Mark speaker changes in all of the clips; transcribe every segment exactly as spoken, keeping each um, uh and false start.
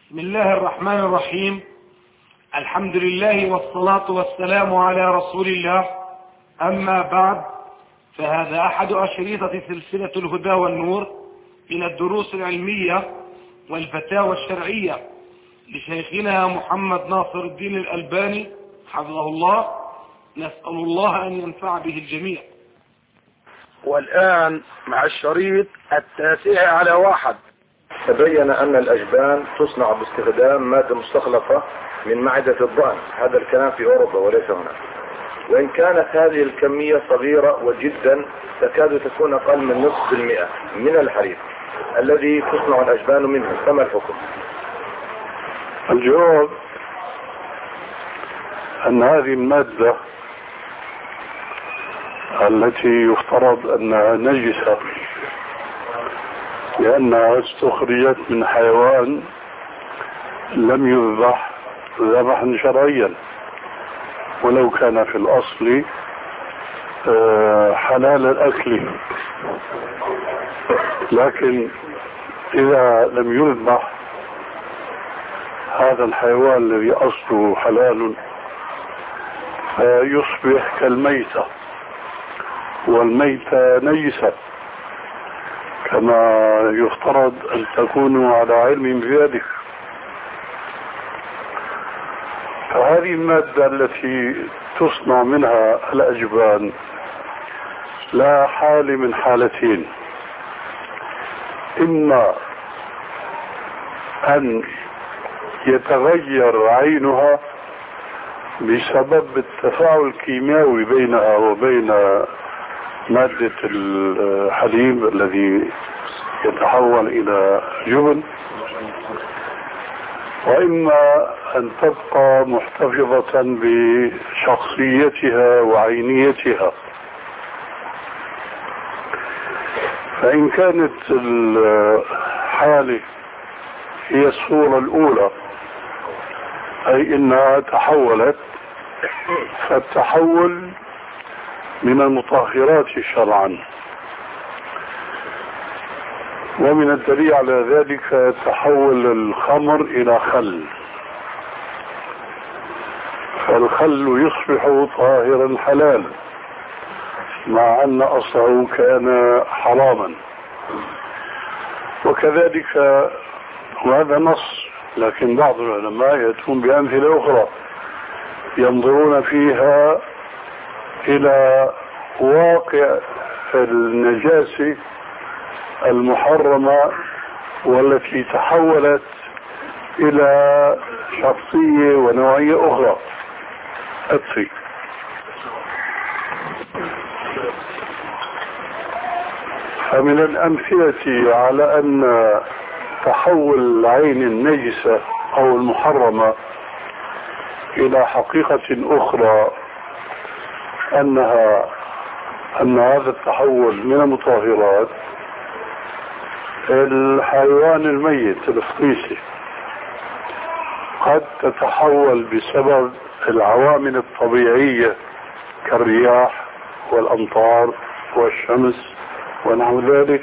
Speaker 1: بسم الله الرحمن الرحيم. الحمد لله والصلاة والسلام على رسول الله. أما بعد، فهذا أحد أشريطة سلسلة الهدى والنور من الدروس العلمية والفتاوى الشرعية لشيخنا محمد ناصر الدين الألباني حفظه الله. نسأل الله أن ينفع به الجميع.
Speaker 2: والآن مع الشريط التاسع على واحد.
Speaker 3: تبين أن الأجبان تصنع باستخدام مادة مستخلصة من معدة الضأن. هذا الكلام في أوروبا وليس هنا، وإن كانت هذه الكمية صغيرة وجدا تكاد تكون أقل من نصف المئة من الحليب الذي تصنع الأجبان منه. فما الحكم؟
Speaker 4: الجواب أن هذه المادة التي يفترض أنها نجسة لأنها استخرجت من حيوان لم يذبح ذبحا شرعيا، ولو كان في الأصل حلال الأكل، لكن إذا لم يذبح هذا الحيوان الذي أصله حلال فيصبح كالميتة، والميتة نجسة كما يفترض أن تكونوا على علم بذلك. فهذه المادة التي تصنع منها الأجبان لا حال من حالتين: إما أن يتغير عينها بسبب التفاعل الكيميائي بينها وبين مادة الحليب الذي يتحول إلى جبن، وإما أن تبقى محتفظة بشخصيتها وعينيتها. فإن كانت الحالة هي الصورة الأولى، أي إنها تحولت، فالتحول من المطهرات شرعا، ومن الدليل على ذلك تحول الخمر إلى خل، فالخل يصبح طاهرا حلال مع أن أصله كان حراما. وكذلك، وهذا نص، لكن بعض العلماء يأتون بأمثلة أخرى ينظرون فيها إلى واقع النجاسة المحرمة والتي تحولت إلى شخصية ونوعية أخرى. أكفي. فمن الأمثلة على أن تحول العين النجسة أو المحرمة إلى حقيقة أخرى أنها أن هذا التحول من المطهرات الحيوان الميت الفطيسي قد تتحول بسبب العوامل الطبيعية كالرياح والأمطار والشمس ونحو ذلك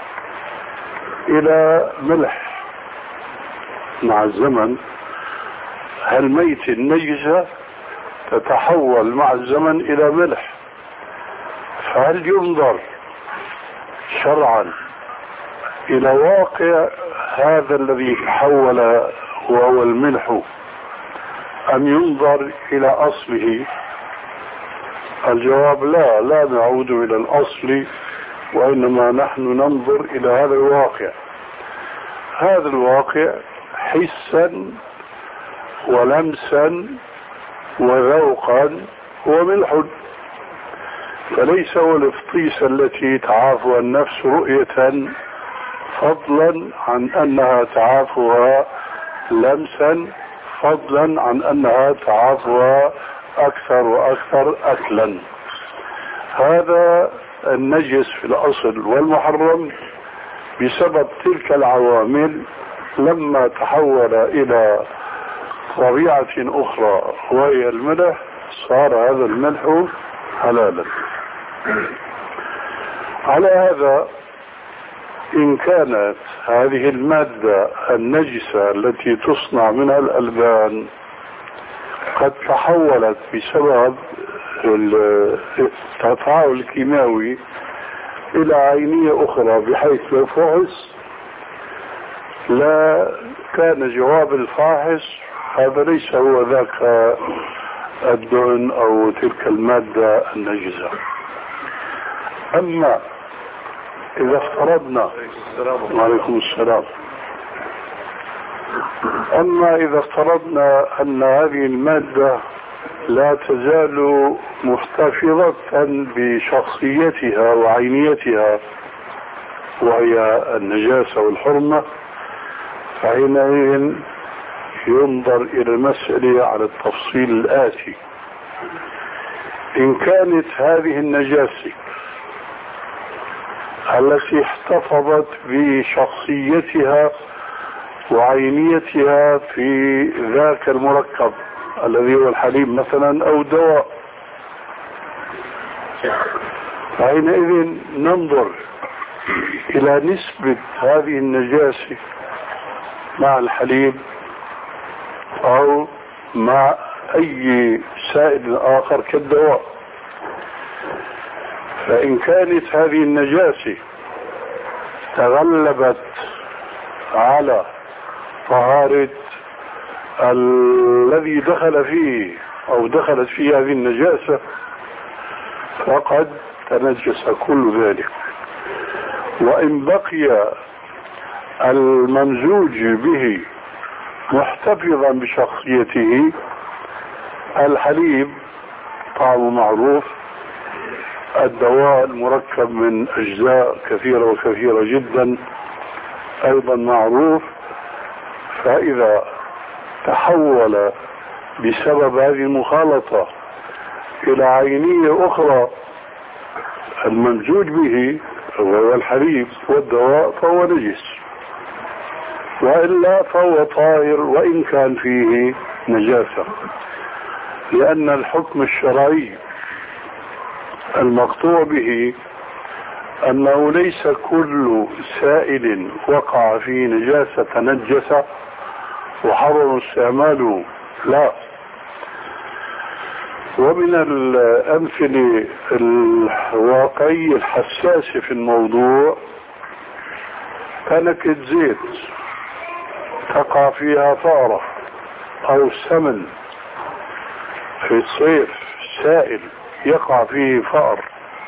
Speaker 4: إلى ملح مع الزمن. هالميت النجسة تتحول مع الزمن إلى ملح، فهل ينظر شرعا إلى واقع هذا الذي تحول وهو الملح أم ينظر إلى أصله؟ الجواب لا لا نعود إلى الأصل، وإنما نحن ننظر إلى هذا الواقع. هذا الواقع حسا ولمسا وذوقا هو ملح، فليس هو الفطيسة التي تعافها النفس رؤية، فضلا عن أنها تعافها لمسا، فضلا عن أنها تعافها أكثر وأكثر أكلا. هذا النجس في الأصل والمحرم بسبب تلك العوامل لما تحول إلى طبيعة أخرى وهي الملح صار هذا الملح حلالا. على هذا إن كانت هذه المادة النجسة التي تصنع منها الألبان قد تحولت بسبب التفاعل الكيماوي إلى عينية أخرى بحيث لو فحص لا كان جواب الفاحص هذا ليس هو ذاك الدهن أو تلك المادة النجسة. أما إذا افترضنا وعليكم السلام أما إذا افترضنا أن هذه المادة لا تزال محتفظة بشخصيتها وعينيتها وهي النجاسة والحرمة، فحينئذ ينظر إلى المسألة على التفصيل الآتي. إن كانت هذه النجاسة التي احتفظت بشخصيتها وعينيتها في ذاك المركب الذي هو الحليب مثلا أو دواء، فحينئذ ننظر إلى نسبة هذه النجاسة مع الحليب أو مع أي سائل آخر كالدواء. فإن كانت هذه النجاسة تغلبت على طهارة الذي دخل فيه أو دخلت فيه هذه النجاسة فقد تنجس كل ذلك. وإن بقي الممزوج به محتفظا بشخصيته، الحليب طعمه معروف، الدواء المركب من أجزاء كثيرة وكثيرة جدا أيضا معروف، فإذا تحول بسبب هذه المخالطة إلى عينية أخرى الممزوج به وهو الحليب والدواء فهو نجس، وإلا فهو طاهر وإن كان فيه نجاسة، لأن الحكم الشرعي المقطوع به أنه ليس كل سائل وقع فيه نجاسة تنجس وحرم استعماله، لا. ومن الأمثلة الواقعية الحساسة في الموضوع كنكة زيت تقع فيها فأرة أو سمن في الصيف سائل يقع فيه فأر،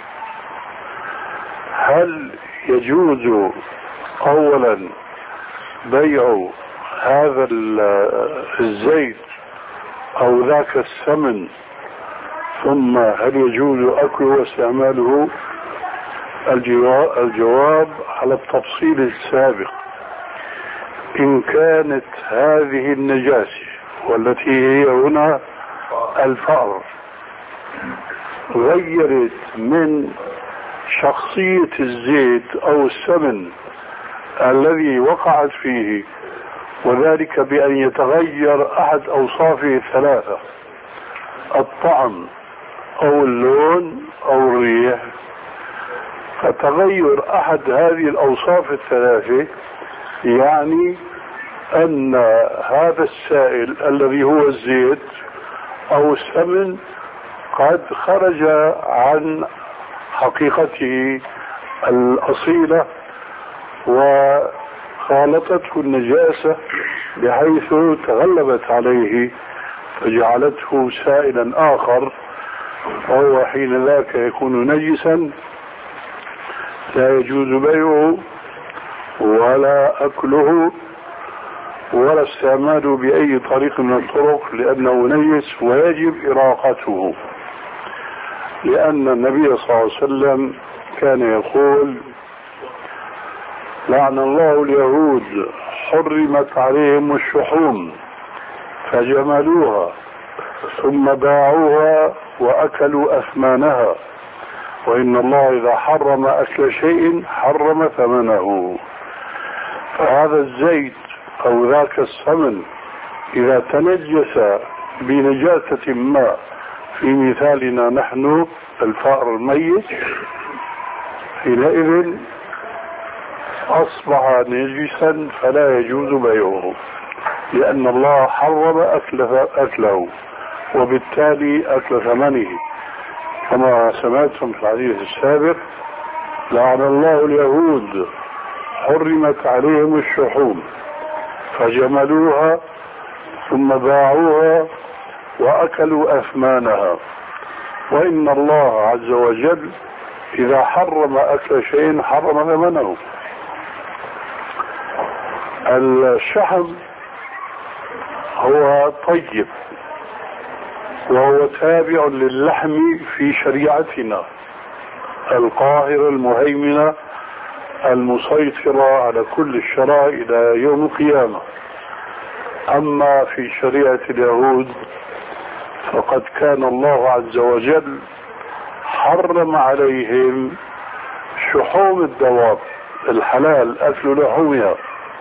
Speaker 4: هل يجوز أولا بيع هذا الزيت أو ذاك السمن، ثم هل يجوز أكله واستعماله؟ الجواب على التفصيل السابق. إن كانت هذه النجاسة والتي هي هنا الفأر غيرت من شخصية الزيت أو السمن الذي وقعت فيه، وذلك بأن يتغير أحد أوصافه الثلاثة، الطعم أو اللون أو الريح، فتغير أحد هذه الأوصاف الثلاثة يعني أن هذا السائل الذي هو الزيت أو السمن قد خرج عن حقيقته الأصيلة وخالطته النجاسة بحيث تغلبت عليه فجعلته سائلا آخر، وهو حين ذاك يكون نجسا لا يجوز بيعه ولا أكله ولا استعماله بأي طريق من الطرق، لأنه نجس ويجب إراقته، لأن النبي صلى الله عليه وسلم كان يقول: لعن الله اليهود حرمت عليهم الشحوم فجملوها ثم باعوها وأكلوا أثمانها، وإن الله إذا حرم أكل شيء حرم ثمنه. فهذا الزيت أو ذاك السمن إذا تنجس بنجاسة ما، في مثالنا نحن الفأر الميت، حينئذ أصبح نجسا فلا يجوز بيعه، لأن الله حرم أكله, أكله وبالتالي أكل ثمنه، كما سمعتم في الحديث السابق: لعن الله اليهود حرمت عليهم الشحوم فجملوها ثم باعوها وأكلوا أثمانها. وإن الله عز وجل إذا حرم أكل شيء حرم ثمنه. الشحم هو طيب وهو تابع للحم في شريعتنا القاهرة المهيمنة المسيطرة على كل الشرائع إلى يوم القيامة. أما في شريعة اليهود فقد كان الله عز وجل حرم عليهم شحوم الدواب الحلال أكل لحومها،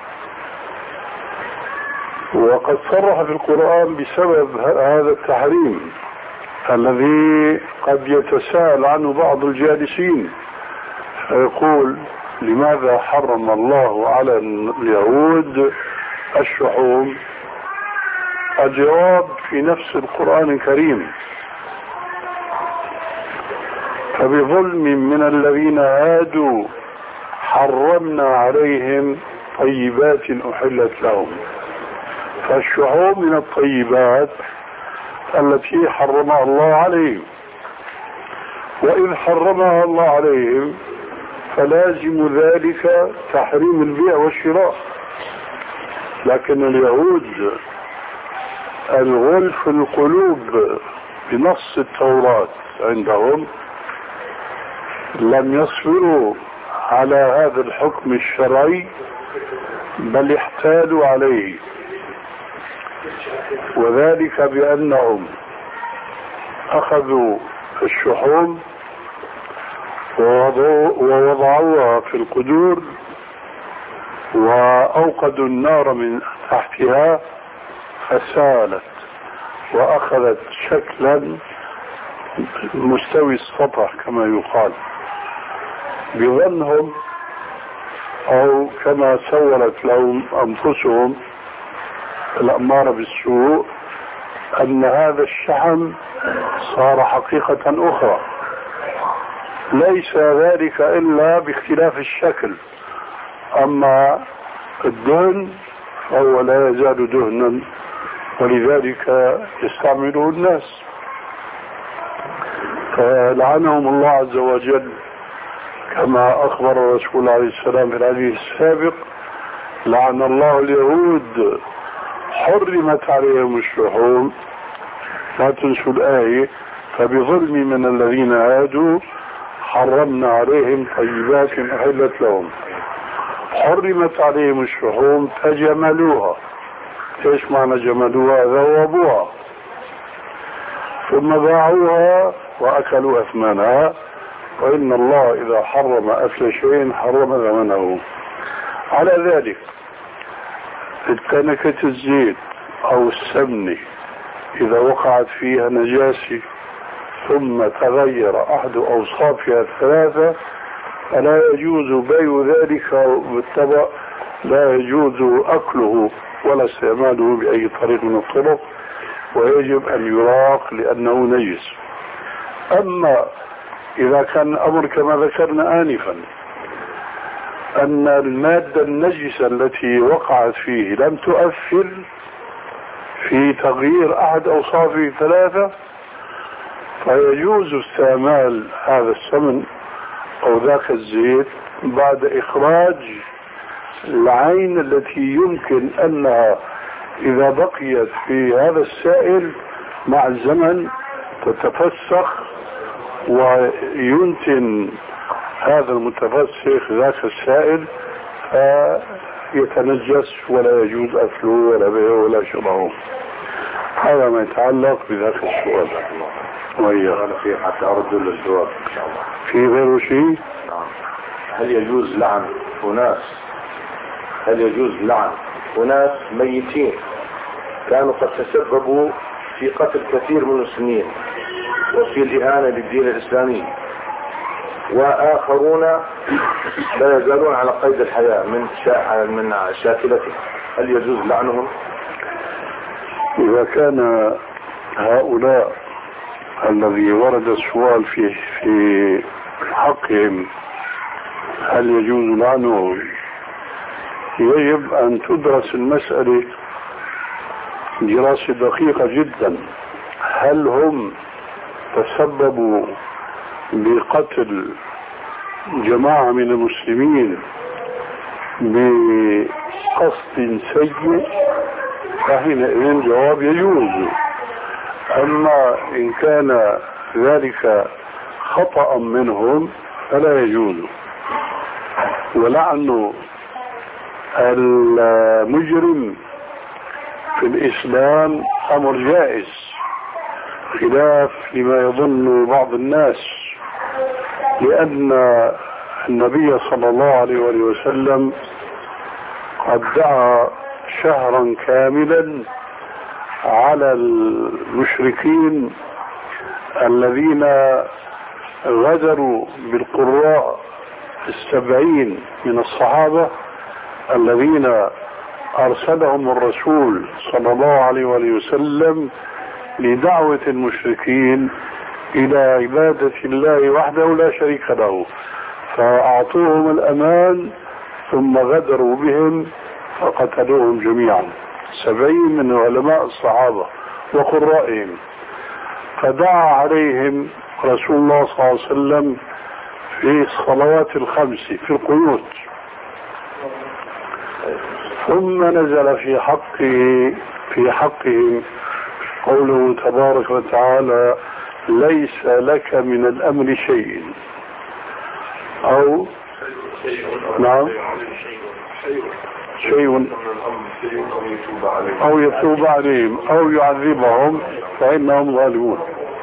Speaker 4: وقد صرح في القرآن بسبب هذا التحريم الذي قد يتساءل عنه بعض الجالسين فيقول: لماذا حرم الله على اليهود الشحوم؟ الجواب في نفس القرآن الكريم: فبظلم من الذين هادوا حرمنا عليهم طيبات أحلت لهم. فالشحوم من الطيبات التي حرمها الله عليهم، وإذ حرمها الله عليهم فلازم ذلك تحريم البيع والشراء. لكن اليهود الغلف القلوب بنص التوراة عندهم لم يصبروا على هذا الحكم الشرعي بل احتالوا عليه، وذلك بأنهم أخذوا الشحوم ووضعوها في القدور وأوقدوا النار من تحتها فسالت وأخذت شكلا مستوي السطح كما يقال، بظنهم أو كما سولت لهم أنفسهم الأمارة بالسوء أن هذا الشحم صار حقيقة أخرى، ليس ذلك إلا باختلاف الشكل. أما الدهن فهو لا يزال دهنا، ولذلك يستعمله الناس. فلعنهم الله عز وجل كما أخبر الرسول عليه السلام في الحديث السابق: لعن الله اليهود حرمت عليهم الشحوم. لا تنسوا الآية: فبظلم من الذين هادوا حرمنا عليهم طيبات أحلت لهم. حرمت عليهم الشحوم فجملوها. ايش معنى جملوها؟ ذوبوها ثم باعوها وأكلوا أثمانها. وإن الله إذا حرم أكل شيء حرم ثمنه. على ذلك الكنكة الزيت أو السمنة إذا وقعت فيها نجاسة ثم تغير أحد أوصافها الثلاثة فلا يجوز بيع ذلك بالطبع، لا يجوز أكله ولا استعماله بأي طريق من الطرق، ويجب أن يراق لأنه نجس. أما إذا كان الأمر كما ذكرنا آنفا أن المادة النجسة التي وقعت فيه لم تؤثر في تغيير أحد أوصافه ثلاثة فيجوز استعمال هذا السمن أو ذاك الزيت بعد إخراج العين التي يمكن أنها إذا بقيت في هذا السائل مع الزمن تتفسخ وينتن هذا المتفسخ ذاك السائل فيتنجس ولا يجوز أكله ولا بيعه ولا شرعه. هذا ما يتعلق بذاك السؤال. وإياه
Speaker 3: أنا في حتى أرد للجواب إن شاء الله.
Speaker 4: في غير شيء؟
Speaker 3: هل يجوز لعن أناس هل يجوز لعن أناس ميتين كانوا قد تسببوا في قتل كثير من المسلمين وفي الإهانة للدين الإسلامي؟ وآخرون لا يزالون على قيد الحياة من شا... من شاكلته، هل يجوز لعنهم؟
Speaker 4: إذا كان هؤلاء الذي ورد السؤال في في حقهم هل يجوز لعنهم، يجب أن تدرس المسألة دراسة دقيقة جدا. هل هم تسببوا بقتل جماعة من المسلمين بقصد سيء؟ فحينئذ الجواب يجوز. أما إن كان ذلك خطأ منهم فلا يجوز. ولعن المجرم في الإسلام أمر جائز، خلاف لما يظن بعض الناس، لأن النبي صلى الله عليه وسلم قد دعا شهرا كاملا على المشركين الذين غدروا بالقراء السبعين من الصحابة الذين أرسلهم الرسول صلى الله عليه وسلم لدعوة المشركين إلى عبادة الله وحده لا شريك له، فأعطوهم الأمان ثم غدروا بهم فقتلوهم جميعا، سبعين من علماء الصحابة وقرائهم. فدعا عليهم رسول الله صلى الله عليه وسلم في الصلوات الخمس في القنوت، ثم نزل في حقه في حقهم قوله تبارك وتعالى ليس لك من الأمر شيء، أو نعم شيء أو يتوب عليهم أو يعذبهم فإنهم ظالمون.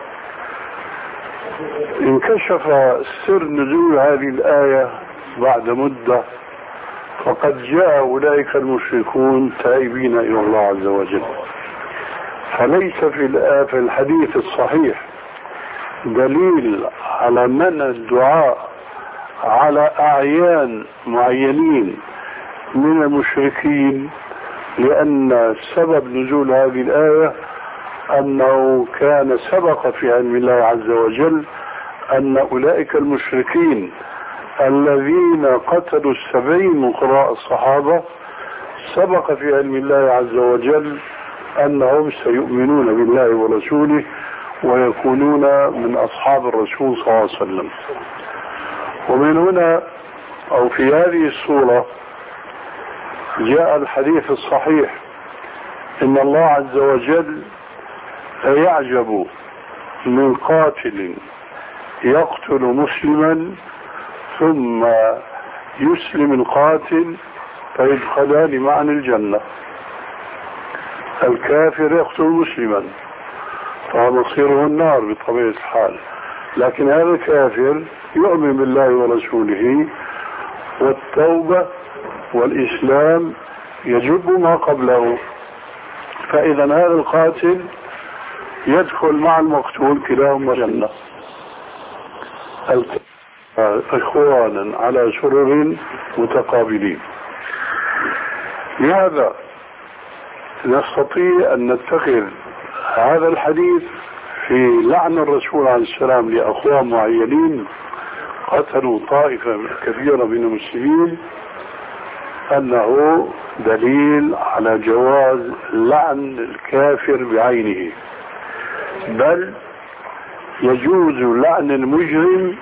Speaker 4: انكشف سر نزول هذه الآية بعد مدة، فقد جاء أولئك المشركون تائبين إلى الله عز وجل. فليس في الحديث الصحيح دليل على منع الدعاء على أعيان معينين من المشركين، لأن سبب نزول هذه الآية أنه كان سبق في علم الله عز وجل أن أولئك المشركين الذين قتلوا السبعين من قراء الصحابة سبق في علم الله عز وجل أنهم سيؤمنون بالله ورسوله ويكونون من أصحاب الرسول صلى الله عليه وسلم. ومن هنا أو في هذه الصورة جاء الحديث الصحيح إن الله عز وجل يعجب من قاتل يقتل مسلما ثم يسلم القاتل فيدخلان معا الجنة. الكافر يقتل مسلما فمصيره النار بطبيعة الحال، لكن هذا الكافر يؤمن بالله ورسوله، والتوبة والإسلام يجب ما قبله، فإذا هذا القاتل يدخل مع المقتول كلاهما الجنة إخوانا على سرر متقابلين. لهذا نستطيع أن نتخذ هذا الحديث في لعن الرسول عليه السلام لأخوان معينين قتلوا طائفة كبيرة من المسلمين أنه دليل على جواز لعن الكافر بعينه، بل يجوز لعن المجرم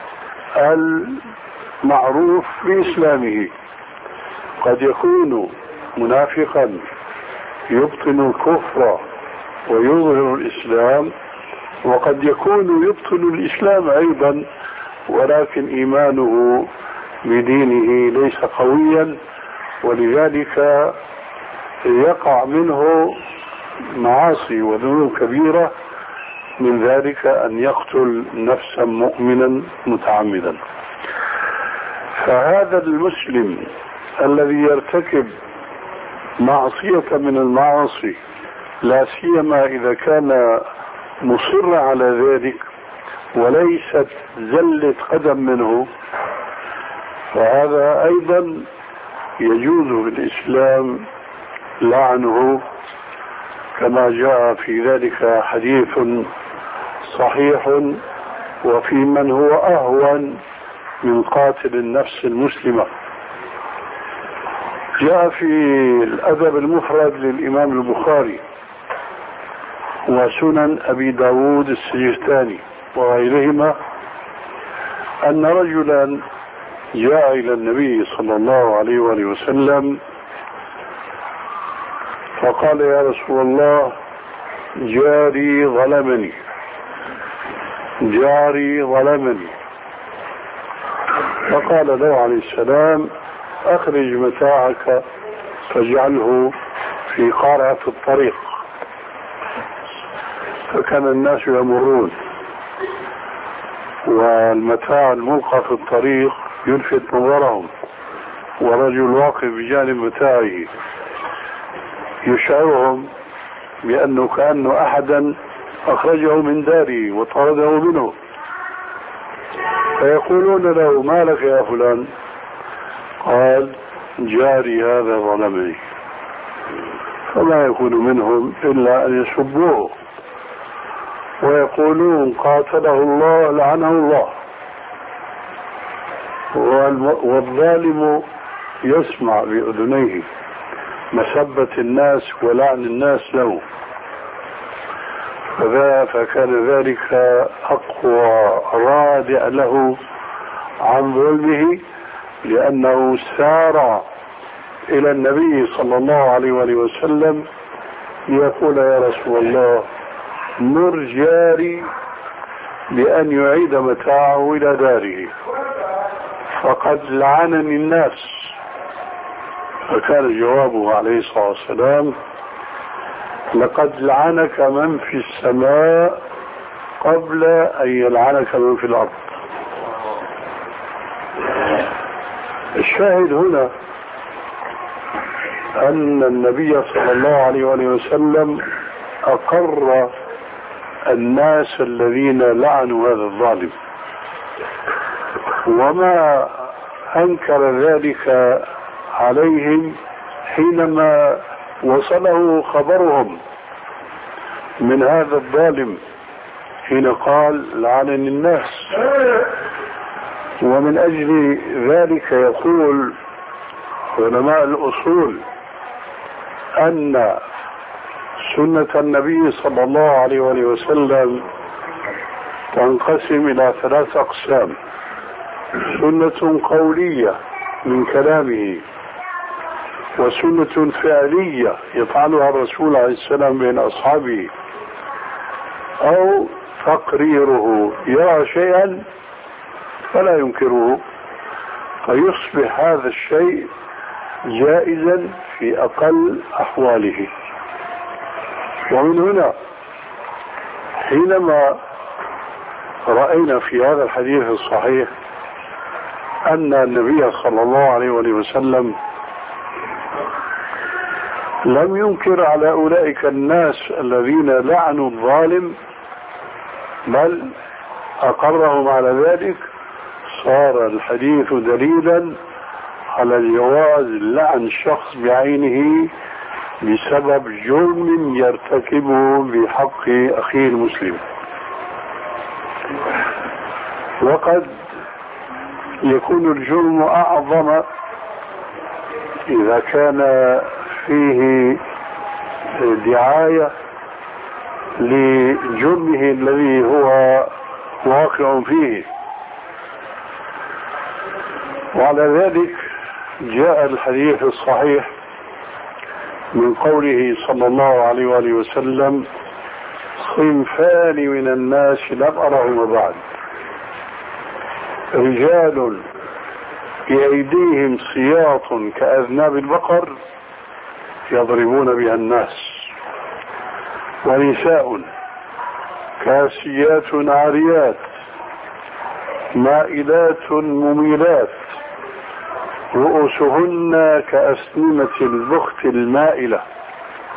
Speaker 4: المعروف بإسلامه. قد يكون منافقا يبطن الكفر ويظهر الإسلام، وقد يكون يبطن الإسلام أيضا ولكن إيمانه بدينه ليس قويا، ولذلك يقع منه معاصي وذنوب كبيرة، من ذلك أن يقتل نفسا مؤمنا متعمدا. فهذا المسلم الذي يرتكب معصية من المعاصي، لا سيما إذا كان مصر على ذلك وليست زلة قدم منه، فهذا أيضا يجوز في الإسلام لعنه، كما جاء في ذلك حديث صحيح وفي من هو أهون من قاتل النفس المسلمة. جاء في الأدب المفرد للإمام البخاري وسنن أبي داود السجستاني وغيرهما أن رجلا جاء إلى النبي صلى الله عليه وآله وسلم فقال: يا رسول الله، جاري ظلمني جاري ظلمني فقال له عليه السلام: أخرج متاعك فاجعله في قارعة الطريق. فكان الناس يمرون والمتاع الملقى في الطريق يلفت نظرهم، ورجل واقف بجانب متاعه يشعرهم بأنه كأنه أحدا أخرجه من داره وطرده منه، فيقولون له: ما لك يا فلان؟ قال: جاري هذا ظلمني. فما يكون منهم إلا أن يسبوه ويقولون: قاتله الله لعنه الله. والظالم يسمع بأذنيه مسبة الناس ولعن الناس له، فكان ذلك أقوى رادع له عن ظلمه، لأنه سار إلى النبي صلى الله عليه وآله وسلم ليقول: يا رسول الله، مر جاري بأن يعيد متاعه إلى داره فقد لعنني الناس. فكان جوابه عليه الصلاة والسلام: لقد لعنك من في السماء قبل أن يلعنك من في الأرض. الشاهد هنا أن النبي صلى الله عليه وسلم أقر الناس الذين لعنوا هذا الظالم، وما أنكر ذلك عليهم حينما وصله خبرهم من هذا الظالم، حين قال: لعنني الناس. ومن أجل ذلك يقول علماء الأصول أن سنة النبي صلى الله عليه وسلم تنقسم إلى ثلاث أقسام: سنة قولية من كلامه، وسنة فعلية يفعلها الرسول عليه السلام بين أصحابه، أو تقريره، يرى شيئا فلا ينكره فيصبح هذا الشيء جائزا في أقل أحواله. ومن هنا حينما رأينا في هذا الحديث الصحيح أن النبي صلى الله عليه وسلم لم ينكر على أولئك الناس الذين لعنوا الظالم، بل أقرهم على ذلك، صار الحديث دليلا على جواز لعن شخص بعينه بسبب جرم يرتكبه بحق أخيه المسلم. وقد يكون الجرم أعظم إذا كان فيه دعاية لجرمه الذي هو واقع فيه. وعلى ذلك جاء الحديث الصحيح من قوله صلى الله عليه وآله وسلم: صنفان من الناس لم أرهما بعد، رجال بأيديهم سياط كأذناب البقر يضربون بها الناس، ونساء كاسيات عاريات مائلات مميلات رؤوسهن كأسنمة البخت المائلة.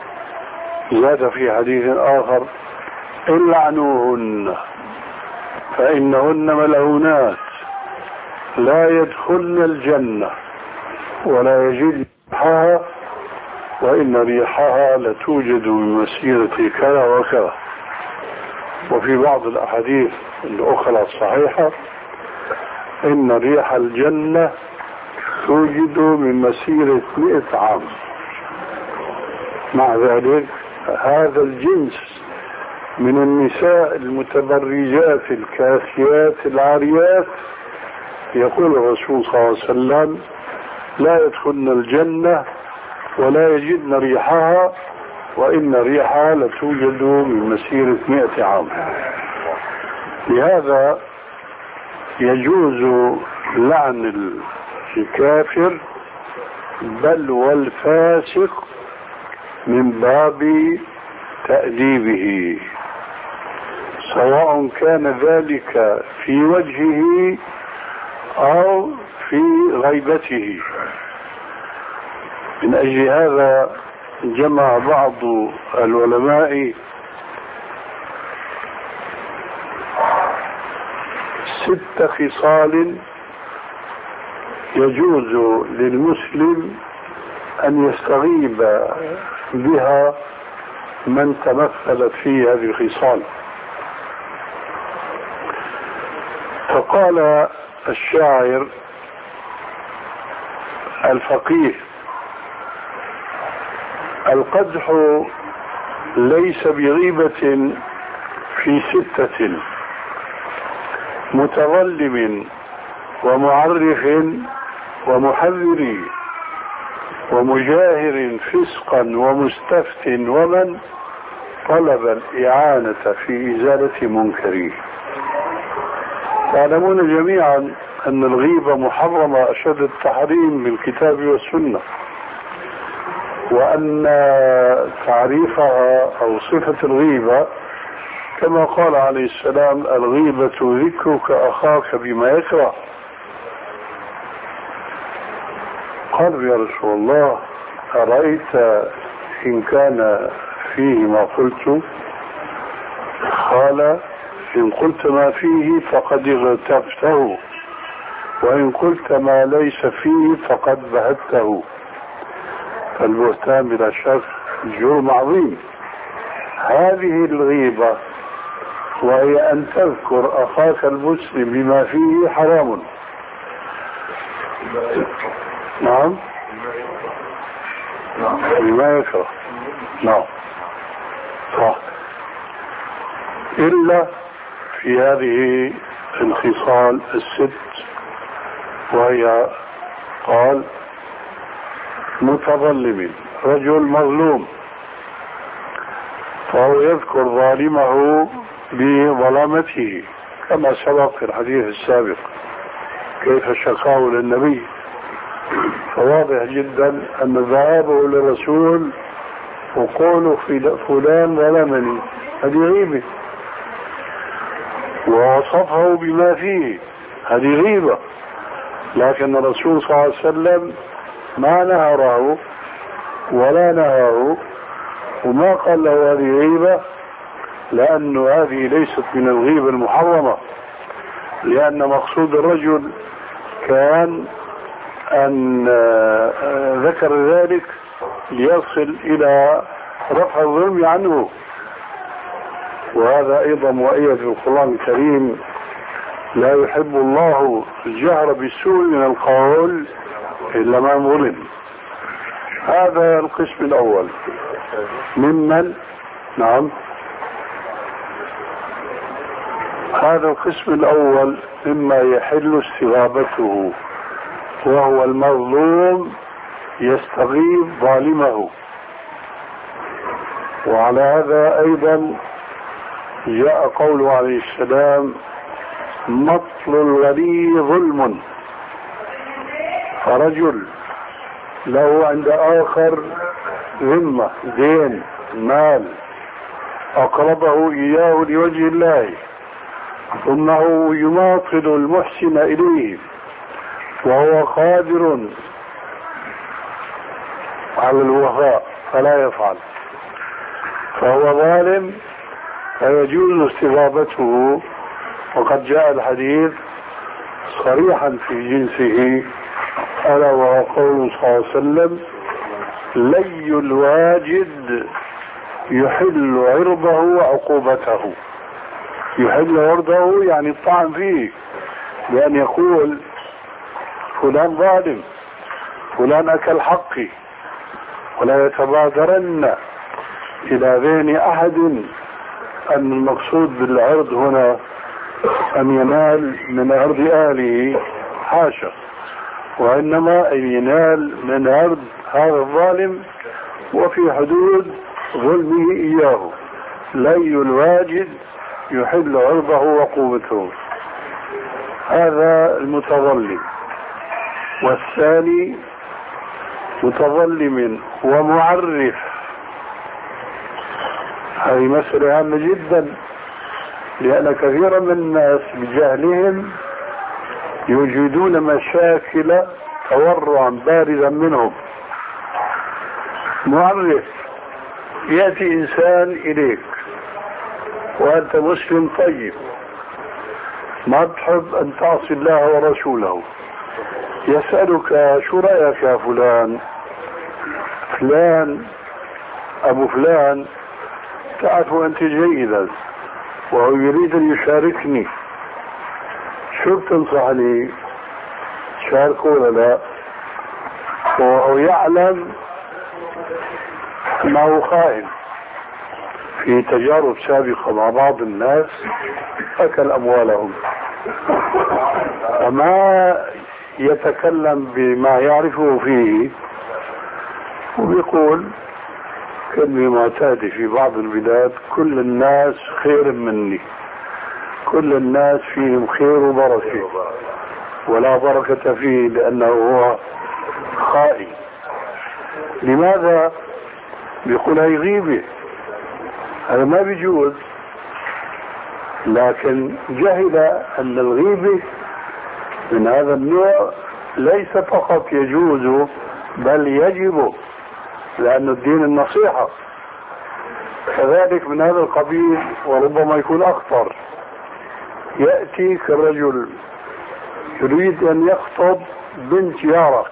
Speaker 4: زاد في حديث آخر: العنوهن. فإنهن ملعونات لا يدخلن الجنة ولا يجد ريحها وإن ريحها لتوجد بمسيرة كذا وكذا. وفي بعض الأحاديث الأخرى الصحيحة إن ريح الجنة توجد من مسيرة مئة عام. مع ذلك هذا الجنس من النساء المتبرجات الكاسيات العاريات يقول الرسول صلى الله عليه وسلم لا يدخلن الجنة ولا يجدن ريحها وإن ريحها لتوجد من مسيرة مئة عام. لهذا يجوز لعن الكافر بل والفاسق من باب تأديبه، سواء كان ذلك في وجهه أو في غيبته. من أجل هذا جمع بعض العلماء ست خصال يجوز للمسلم أن يستغيب بها من تمثلت فيه هذه الخصال. فقال الشاعر الفقيه القدح ليس بغيبة في ستة متظلم ومعرف ومحذر ومجاهر فسقا ومستفت ومن طلب الإعانة في إزالة منكره. تعلمون جميعا أن الغيبة محرمة أشد التحريم بالكتاب والسنة، وأن تعريفها أو صفة الغيبة كما قال عليه السلام الغيبة ذكرك أخاك بما يكره. قال يا رسول الله أرأيت إن كان فيه ما قلت؟ قال إن قلت ما فيه فقد اغتبته وإن قلت ما ليس فيه فقد بهته. فالبهتان بلا شك جرم عظيم. هذه الغيبة وهي أن تذكر أخاك المسلم بما فيه حرام. نعم بما يكره. نعم صح، إلا في هذه الخصال الست، وهي قال متظلم رجل مظلوم فهو يذكر ظالمه بظلامته كما سبق في الحديث السابق كيف شكاه للنبي. فواضح جدا أن ذهابه للرسول وقوله في فلان ظلمني هذه غيبة، ووصفه بما فيه هذه غيبة، لكن الرسول صلى الله عليه وسلم ما نهره ولا نهاه وما قال له هذه غيبة، لأن هذه ليست من الغيبة المحرمة، لأن مقصود الرجل كان أن ذكر ذلك ليصل إلى رفع الظلم عنه. وهذا أيضا مؤيد في القرآن الكريم لا يحب الله الجهر بالسوء من القول إلا ما ظلم. هذا القسم الأول ممن نعم هذا القسم الأول مما يحل استغابته، وهو المظلوم يستغيب ظالمه. وعلى هذا أيضا جاء قوله عليه السلام مطل الغني ظلم. فرجل له عند آخر ذمة دين مال أقربه إياه لوجه الله ثم هو يماطل المحسن إليه وهو قادر على الوفاء فلا يفعل، فهو ظالم فيجوز استغابته وقد جاء الحديث صريحا في جنسه، ألا وهو قول صلى الله عليه وسلم: لي الواجد يحل عرضه وعقوبته. يحل عرضه يعني الطعن فيه، بأن يقول فلان ظالم، فلان أكل حقي، ولا يتبادرن إلى ذهن أحد أن المقصود بالعرض هنا أن ينال من عرض أهله، حاشا، وإنما أن ينال من عرض هذا الظالم وفي حدود ظلمه إياه. لي الواجد يحل عرضه وعقوبته، هذا المتظلم. والثاني متظلم ومعرف، هذه مسألة هامة جدا، لأن كثيرا من الناس بجهلهم يوجدون مشاكل تورعا بارزا منهم. معرف، يأتي إنسان إليك وأنت مسلم طيب ما تحب أن تعصي الله ورسوله، يسألك: شو رأيك يا فلان؟ فلان أبو فلان تعرف أنت جيدا وهو يريد أن يشاركني، شو بتنصحني؟ شاركه ولا لا؟ وهو يعلم أنه خائن. في تجارب سابقة مع بعض الناس أكل أموالهم، وما يتكلم بما يعرفه فيه، ويقول كلمة معتادة في بعض البلاد: كل الناس خير مني، كل الناس فيهم خير وبركة، ولا بركة فيه لأنه هو خائن. لماذا؟ بيقول هي غيبة، هذا ما بيجوز، لكن جهل أن الغيبة من هذا النوع ليس فقط يجوز بل يجب، لأن الدين النصيحة. كذلك من هذا القبيل، وربما يكون أخطر، يأتي كرجل يريد أن يخطب بنت جارك: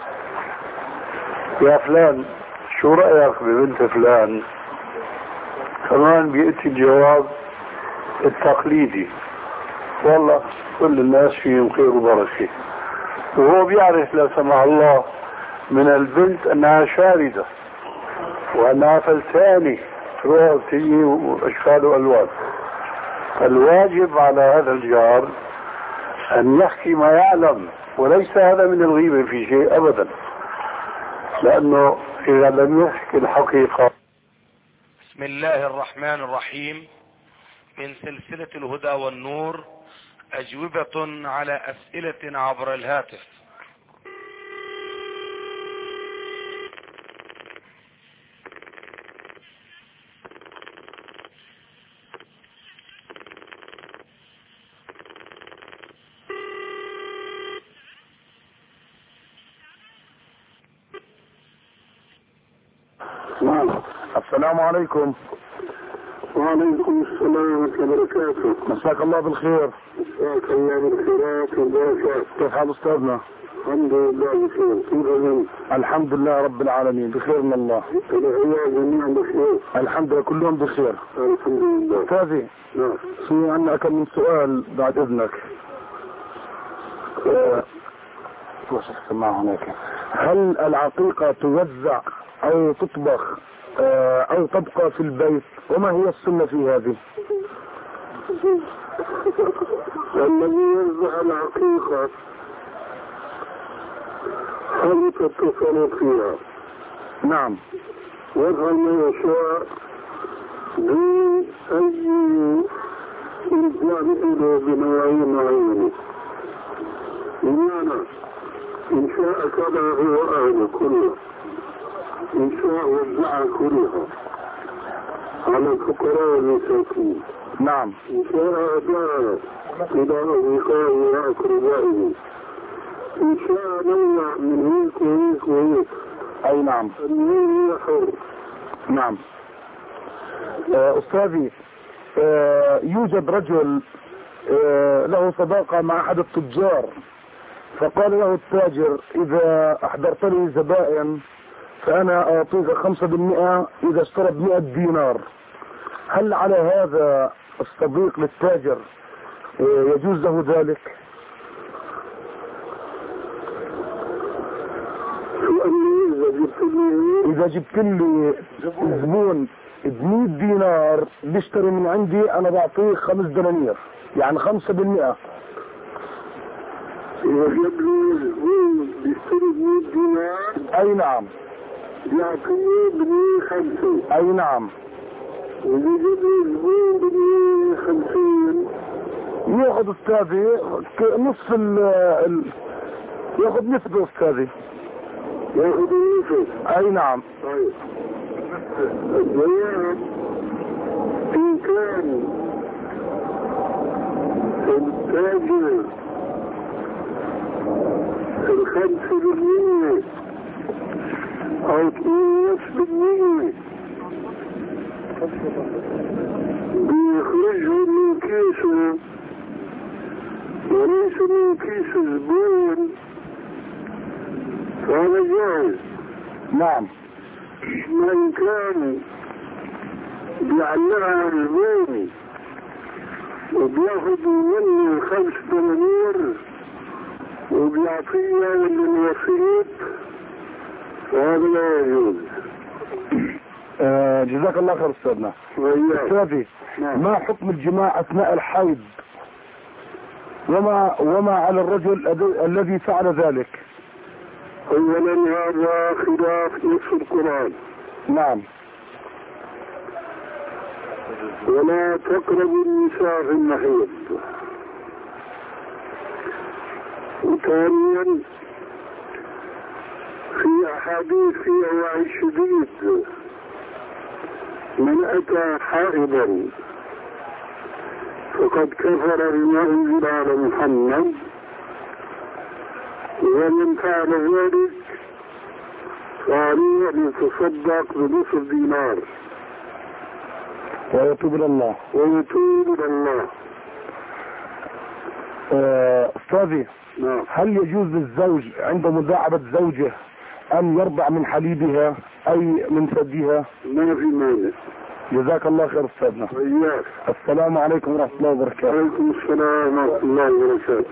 Speaker 4: يا فلان شو رأيك ببنت فلان؟ كمان بيأتي الجواب التقليدي: والله كل الناس فيهم خير وبركة، وهو بيعرف لا سمح الله من البنت أنها شاردة وأنها فلتاني تروح تيجي وأشكال وألوان. فالواجب على هذا الجار أن يحكي ما يعلم، وليس هذا من الغيبة في شيء أبدا، لأنه إذا لم يحكي الحقيقة.
Speaker 1: بسم الله الرحمن الرحيم. من سلسلة الهدى والنور، أجوبة على أسئلة عبر الهاتف.
Speaker 2: السلام عليكم.
Speaker 4: وعليكم السلام ورحمة الله وبركاته.
Speaker 2: مساك الله بالخير.
Speaker 4: مساك الله بالخيرات والبركات.
Speaker 2: كيف حال أستاذنا؟
Speaker 4: الحمد لله بخير. كيف
Speaker 2: الحمد لله رب العالمين بخير من الله.
Speaker 4: العيال جميعا بخير.
Speaker 2: الحمد لله كلهم بخير.
Speaker 4: الحمد لله.
Speaker 2: أستاذي،
Speaker 4: نعم.
Speaker 2: في عندنا كم من سؤال بعد إذنك. وش سمع هناك؟ هل العقيقة توزع أو تطبخ أو تبقى في البيت؟ وما هي السنة في هذه؟
Speaker 4: الذي يوزع العقيقة هل تتصل فيها؟
Speaker 2: نعم.
Speaker 4: يفعل ما يشاء دون أي إلزام له بنوايا معينة. بمعنى إن شاء كذا هو أهله كله، إن شاء وزعها كلها على الفقراء والمساكين.
Speaker 2: نعم.
Speaker 4: إن شاء أداها إلى أصدقائه وأقربائه، إن شاء نوع من هيك وهيك وهيك.
Speaker 2: أي نعم.
Speaker 4: المهم حر.
Speaker 2: نعم. أستاذي، أه يوجد رجل له صداقة مع أحد التجار، فقال له التاجر إذا أحضرت لي زبائن فأنا أعطيك خمسة بالمئة إذا اشترى بمئة دينار. هل على هذا الصديق للتاجر يجوز له ذلك؟ إذا جبت لي زبون بمئة دينار بيشتري من عندي أنا بعطيه خمس دنانير، يعني خمسة بالمئة.
Speaker 4: إذا جاب له زبون بيشتري بمئة دينار
Speaker 2: أي نعم
Speaker 4: يعطيه بمئة خمسة.
Speaker 2: أي نعم.
Speaker 4: وإذا جاب له زبون بمئة خمسين
Speaker 2: ياخذ أستاذي نصف ال ال ياخذ نسبة أستاذي.
Speaker 4: ياخذ النصف.
Speaker 2: أي نعم.
Speaker 4: طيب البيان إن كان التاجر الخمسة بالمية أو اثنين بالمية بيخرجه من كيسه وليس من كيس الزبون فهذا جائز.
Speaker 2: نعم.
Speaker 4: من كان بيعلقها الزبون وبياخذ منه خمس دنانير وبيعطيها للوسيط فهذا لا يجوز.
Speaker 2: آه جزاك الله خير أستاذنا. أستاذي ما حكم الجماع أثناء الحيض وما وما على الرجل الذي فعل ذلك؟
Speaker 4: اولا هذا خلاف نص القرآن.
Speaker 2: نعم.
Speaker 4: ولا تقربوا النساء في المحيض. وثانيا في احاديث فيها وعي شديد من اتى حائضا فقد كفر بما انزل على محمد ومن فعل ذلك فعليه ان يتصدق بنصف دينار
Speaker 2: ويتوب الى الله.
Speaker 4: ويتوب الى الله.
Speaker 2: أستاذي
Speaker 4: نعم.
Speaker 2: هل يجوز للزوج عند مداعبة زوجه أن يرضع من حليبها أي من ثديها؟
Speaker 4: ما في مانع.
Speaker 2: جزاك الله خير أستاذنا.
Speaker 4: وإياك.
Speaker 2: السلام عليكم ورحمة الله وبركاته.
Speaker 4: وعليكم السلام ورحمة الله وبركاته.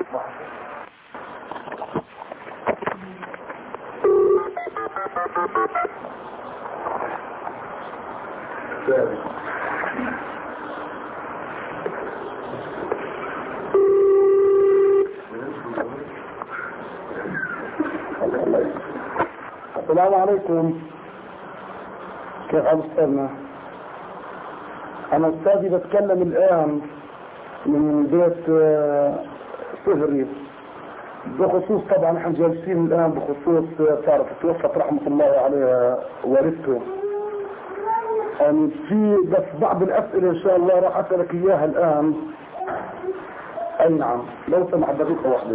Speaker 2: السلام عليكم. كيف حال أستاذنا؟ أنا أستاذي بتكلم الآن من بيت صهري بخصوص، طبعا احنا جالسين الآن بخصوص تعرف توفت رحمة الله عليها والدته، يعني في بس بعض الأسئلة إن شاء الله راح أسألك إياها الآن. أي نعم لو سمحت دقيقة واحدة.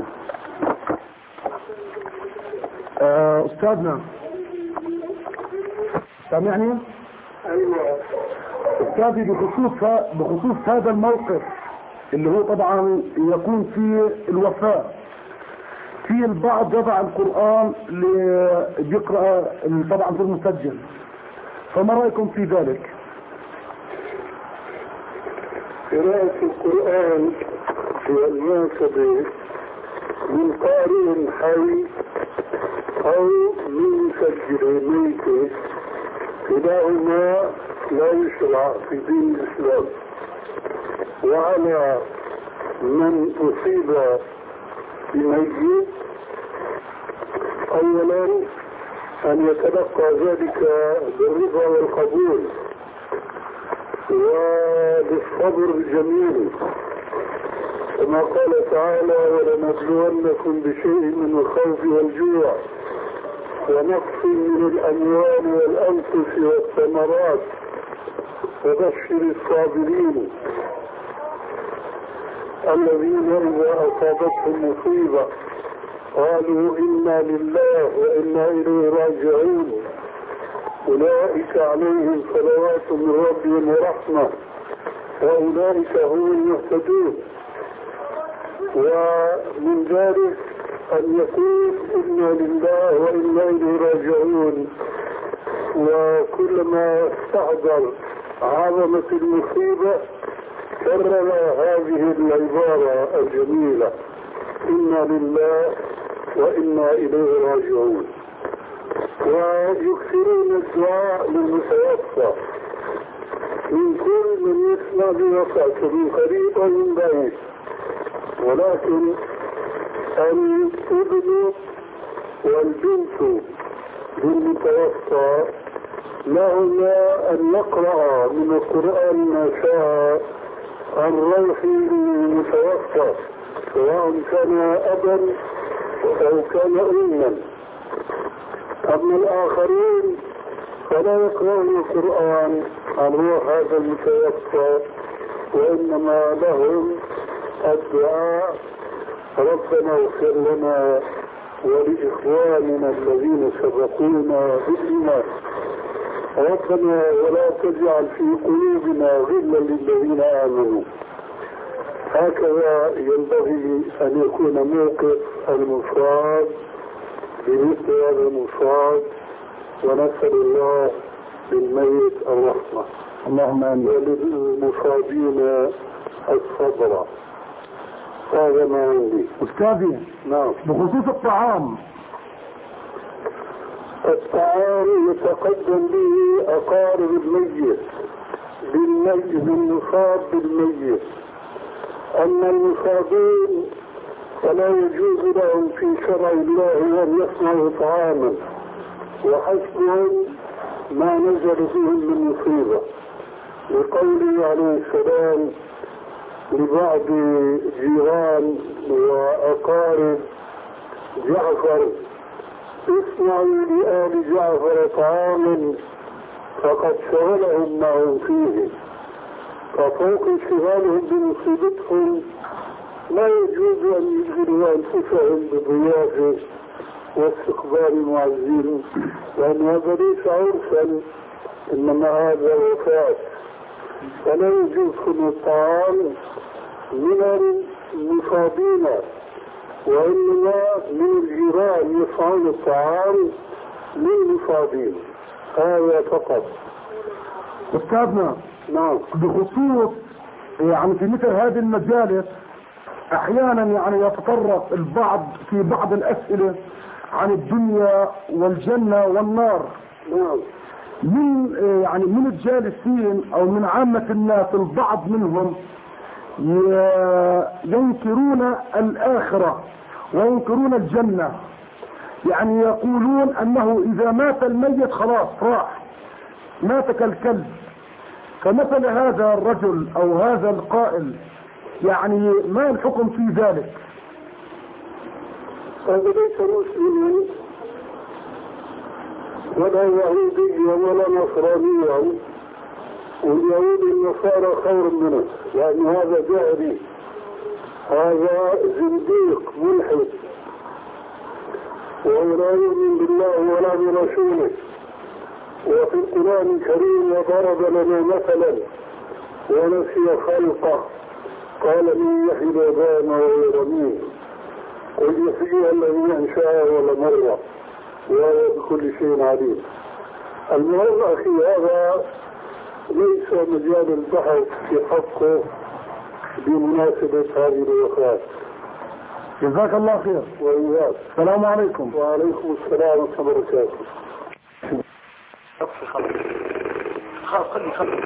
Speaker 2: أستاذنا سامعني؟
Speaker 4: أيوة.
Speaker 2: أستاذي بخصوص بخصوص هذا الموقف اللي هو طبعا يكون فيه الوفاة، في البعض يضع القرآن اللي بيقرأ طبعا في المسجل، فما رأيكم في ذلك؟
Speaker 4: قراءة القرآن في المناسبة من قارئ حي أو من مسجل ميت كلاهما لا يشرع في دين الإسلام. وعلى من أصيب بميت أولا أن يتلقى ذلك بالرضا والقبول وبالصبر الجميل، كما قال تعالى: ولنبلونكم بشيء من الخوف والجوع ونقص من الأموال والأنفس والثمرات وبشر الصابرين الذين إذا أصابتهم مصيبة قالوا إنا لله وإنا إليه راجعون أولئك عليهم صلوات من ربهم ورحمة وأولئك هم المهتدون. ومن ذلك أن يقول إنا لله وإنا إليه راجعون، وكلما استحضر عظمة المصيبة كرر هذه العبارة الجميلة: إنا لله وإنا إليه راجعون. ويكثرون الدعاء للمتوفى من كل من يسمع بوفاته من قريب ومن بعيد، ولكن الابن والبنت للمتوفى لهما أن يقرأ من القرآن ما شاء عن روح المتوفى، سواء كان أبا أو كان أما. أما الآخرين فلا يقرأون القرآن عن روح هذا المتوفى، وإنما لهم الدعاء: ربنا اغفر لنا ولإخواننا الذين سبقونا بالإيمان، ربنا ولا تجعل في قلوبنا غلا للذين آمنوا. هكذا ينبغي أن يكون موقف المفراد بمثل هذا المفراد، ونسأل الله للميت الرحمة
Speaker 2: اللهم آمين،
Speaker 4: وللمصابين الصبر. هذا ما عندي.
Speaker 2: أستاذي،
Speaker 4: نعم.
Speaker 2: بخصوص الطعام،
Speaker 4: الطعام يتقدم به أقارب الميت بالميت بالمصاب بالميت. أما المصابين فلا يجوز لهم في شرع الله أن يصنعوا طعاما، وحسبهم ما نزل بهم من مصيبة، لقوله عليه السلام لبعض جيران وأقارب جعفر: اصنعوا لآل جعفر طعاما فقد شغلهم ما هم فيه. ففوق انشغالهم بمصيبتهم لا يجوز أن يشغلوا أنفسهم بضيافة واستقبال المعزين، لأن هذا ليس عرفا، إنما هذا وفاة. فلا يجوز كل الطعام من المصابين، وإنما من الجيران يصنعون الطعام للمصابين. هذا فقط.
Speaker 2: أستاذنا،
Speaker 4: نعم.
Speaker 2: بخصوص يعني في مثل هذه المجالس احيانا يعني يتطرق البعض في بعض الاسئلة عن الدنيا والجنة والنار.
Speaker 4: نعم.
Speaker 2: من يعني من الجالسين او من عامة الناس البعض منهم ينكرون الاخرة وينكرون الجنة، يعني يقولون انه اذا مات الميت خلاص راح، مات كالكلب. فمثل هذا الرجل او هذا القائل يعني ما الحكم في ذلك؟
Speaker 4: هذا ليس مسلما ولا يهوديا ولا نصرانيا، واليهود النصارى خير منه، يعني هذا جاهلي، هذا زنديق ملحد، وهو لا يؤمن بالله ولا برسوله. وفي القرآن الكريم وضرب لنا مثلا ونسي خلقه قال من يحيي العظام وهي رميم قل يحييها الذي انشاها ولا مرة وهو بكل شيء عليم. المهم اخي، هذا ليس مجال البحث في حقه بمناسبة هذه الوفاة.
Speaker 2: جزاك الله خير.
Speaker 4: وإياك.
Speaker 2: السلام عليكم.
Speaker 4: وعليكم السلام ورحمة الله وبركاته.
Speaker 1: خلي خلي خلي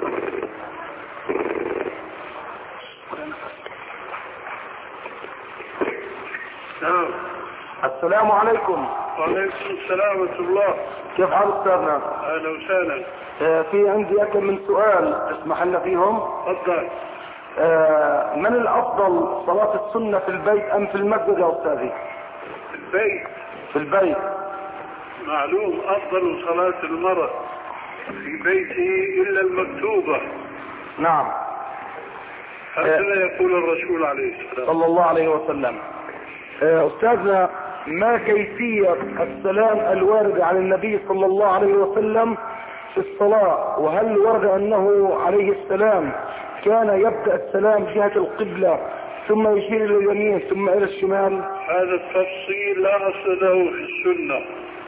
Speaker 4: نعم.
Speaker 1: السلام عليكم.
Speaker 4: وعليكم السلام ورحمة الله.
Speaker 1: كيف حال استاذنا؟
Speaker 4: اهلا وسهلا.
Speaker 1: آه في عندي اكثر من سؤال تسمح لنا فيهم؟
Speaker 4: تفضل.
Speaker 1: آه من الافضل صلاة السنة في البيت ام في المسجد يا استاذي؟
Speaker 4: في البيت.
Speaker 1: في البيت.
Speaker 4: معلوم افضل صلاة المرء في بيته الا المكتوبة.
Speaker 1: نعم.
Speaker 4: هكذا يقول الرسول عليه السلام
Speaker 1: صلى الله عليه وسلم. آه استاذنا، ما كيفية السلام الوارد عن النبي صلى الله عليه وسلم في الصلاة؟ وهل ورد انه عليه السلام كان يبدأ السلام جهة القبلة
Speaker 2: ثم يشير الى اليمين ثم الى الشمال؟
Speaker 4: هذا التفصيل لا اصل له في السنة،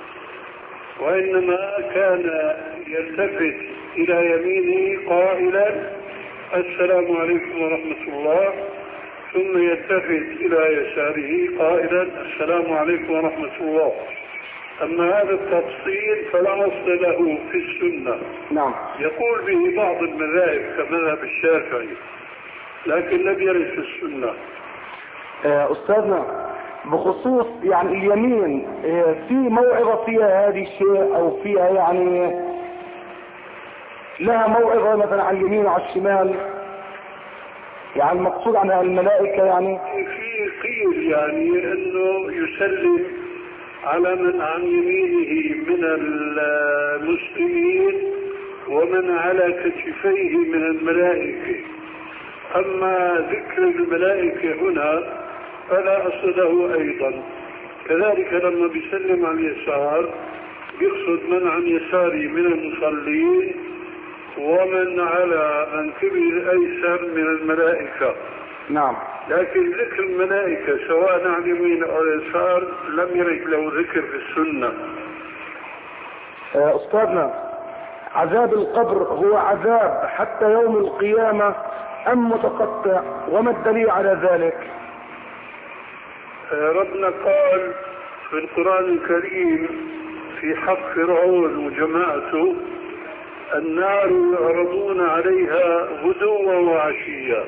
Speaker 4: وانما كان يلتفت الى يمينه قائلا السلام عليكم ورحمة الله، ثم يلتفت الى يساره قائلا السلام عليكم ورحمة الله. اما هذا التفصيل فلا اصل له في السنة.
Speaker 2: نعم.
Speaker 4: يقول به بعض المذاهب كمذهب الشافعي، لكن لم يرد في السنة.
Speaker 2: أستاذنا بخصوص يعني اليمين، في موعظة فيها هذه الشيء أو فيها يعني لها موعظة مثلا على اليمين وعلى الشمال؟ يعني المقصود عنها الملائكة يعني؟
Speaker 4: في قيل يعني أنه يسلم على من عن يمينه من المسلمين ومن على كتفيه من الملائكة. أما ذكر الملائكة هنا فلا أصل له أيضا. كذلك لما بيسلم عن اليسار يقصد من عن يساره من المصلين ومن على منكبه الأيسر من الملائكة.
Speaker 2: نعم.
Speaker 4: لكن ذكر الملائكة سواء عن يمين أو يسار لم يرد له ذكر في السنة.
Speaker 2: أستاذنا عذاب القبر هو عذاب حتى يوم القيامة أم متقطع؟ وما الدليل على ذلك؟
Speaker 4: ربنا قال في القرآن الكريم في حق فرعون وجماعته النار يعرضون عليها غدوا وعشيا.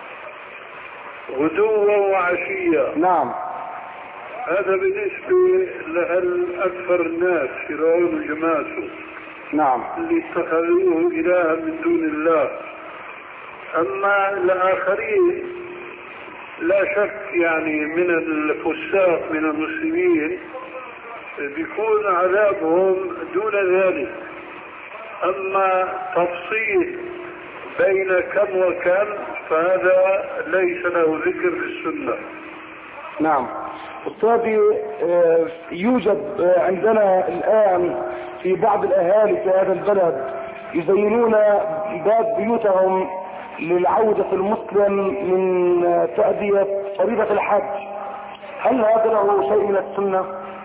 Speaker 4: غدوا وعشيا.
Speaker 2: نعم.
Speaker 4: هذا بالنسبة لأكثر الناس فرعون وجماعته.
Speaker 2: نعم.
Speaker 4: اللي اتخذوه إلها من دون الله. أما الآخرين لا شك يعني من الفساق من المسلمين بيكون عذابهم دون ذلك. أما تفصيل بين كم وكم فهذا ليس له ذكر في السنة.
Speaker 2: نعم. أستاذي يوجد عندنا الآن في بعض الأهالي في هذا البلد يزينون باب بيوتهم للعودة المسلم من تأدية فريضة الحج، هل هذا له شيء من السنة؟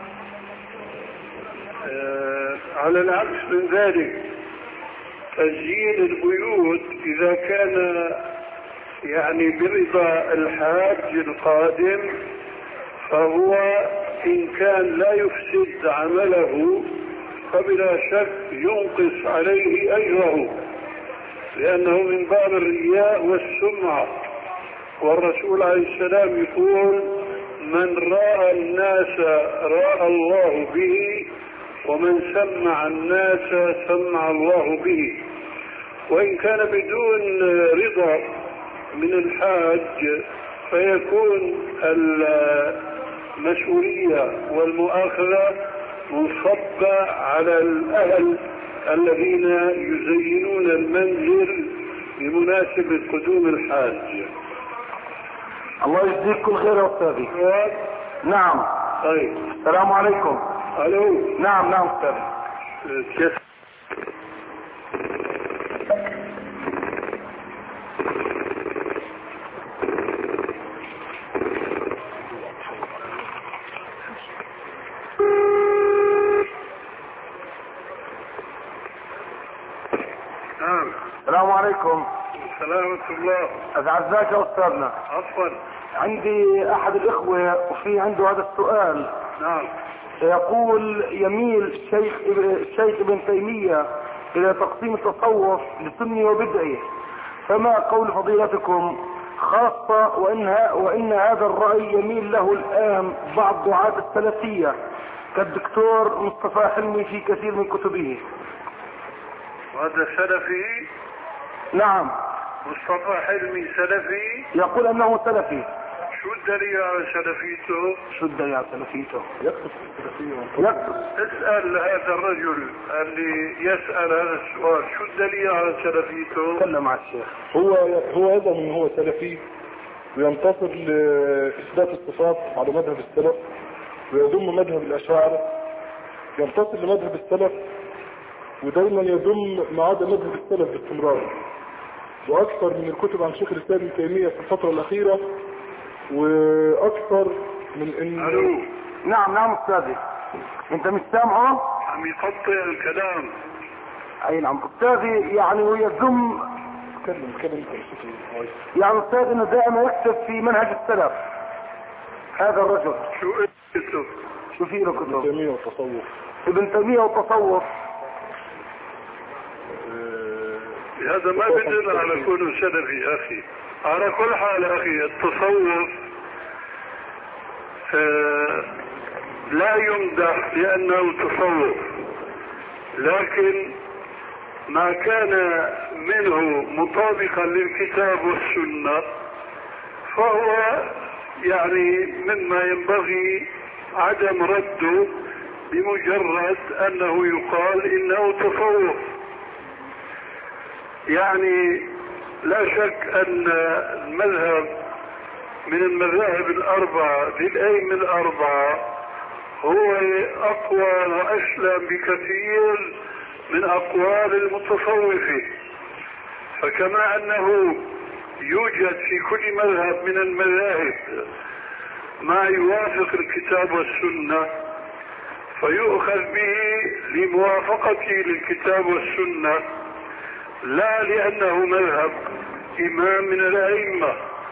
Speaker 4: آه على العكس من ذلك، تزيين البيوت إذا كان يعني برضا الحاج القادم فهو إن كان لا يفسد عمله فبلا شك ينقص عليه أجره، لأنه من باب الرياء والسمعة. والرسول عليه السلام يقول من رأى الناس رأى الله به ومن سمع الناس سمع الله به. وإن كان بدون رضا من الحاج فيكون المسؤولية والمؤاخذة منصبة على الأهل الذين يزينون المنزل بمناسبة قدوم الحاج.
Speaker 2: الله يجزيك كل خير يا أستاذي. نعم.
Speaker 4: طيب.
Speaker 2: السلام عليكم.
Speaker 4: ألو.
Speaker 2: نعم نعم أستاذي.
Speaker 4: كيف؟
Speaker 2: السلام عليكم.
Speaker 4: سلامة الله.
Speaker 2: أسعدك يا أستاذنا.
Speaker 4: عفوا.
Speaker 2: عندي أحد الإخوة وفي عنده هذا السؤال.
Speaker 4: نعم.
Speaker 2: يقول يميل الشيخ الشيخ ابن تيمية إلى تقسيم التصوف لسني وبدعي، فما قول فضيلتكم خاصة وإن, وإن هذا الرأي يميل له الآن بعض دعاة السلفية كالدكتور مصطفى حلمي في كثير من كتبه.
Speaker 4: وهذا سلفي؟
Speaker 2: نعم.
Speaker 4: مصطفى حلمي سلفي؟
Speaker 2: يقول أنه سلفي.
Speaker 4: شو الدليل على سلفيته؟
Speaker 2: شو الدليل على سلفيته؟
Speaker 4: يقصد سلفيه.
Speaker 2: يقصد.
Speaker 4: اسأل هذا الرجل اللي يسأل هذا السؤال شو الدليل على سلفيته؟
Speaker 2: تكلم مع الشيخ.
Speaker 5: هو هو يزعم ان هو سلفي وينتصر لإثبات الصفات على مذهب السلف ويضم مذهب الأشاعرة، ينتصر لمذهب السلف ودايما يضم ما عدا مذهب السلف باستمرار. واكثر من الكتب عن شيخ الاسلام ابن تيمية في الفترة الاخيرة واكثر من ان
Speaker 3: الو.
Speaker 2: نعم نعم استاذي، انت مش سامعه؟
Speaker 3: عم يقطع الكلام.
Speaker 2: اي نعم استاذي، يعني ويذم
Speaker 5: تكلم تكلم
Speaker 2: يعني استاذ انه دائما يكتب في منهج السلف هذا الرجل.
Speaker 3: شو اسمه؟
Speaker 2: شو في له
Speaker 5: ابن
Speaker 2: كتب؟
Speaker 5: تيمية والتصوف.
Speaker 2: ابن تيمية والتصوف.
Speaker 3: هذا ما بدل على كونه سلفي يا اخي. على كل حال يا اخي التصوف آه لا يمدح لانه تصوف، لكن ما كان منه مطابقا للكتاب والسنة فهو يعني مما ينبغي عدم رده بمجرد انه يقال انه تصوف. يعني لا شك ان المذهب من المذاهب الاربعة للائمة الاربعة هو اقوى واسلم بكثير من اقوال المتصوفة. فكما انه يوجد في كل مذهب من المذاهب ما يوافق الكتاب والسنة فيؤخذ به لموافقته للكتاب والسنة، لا لأنه مذهب إمام من الأئمة.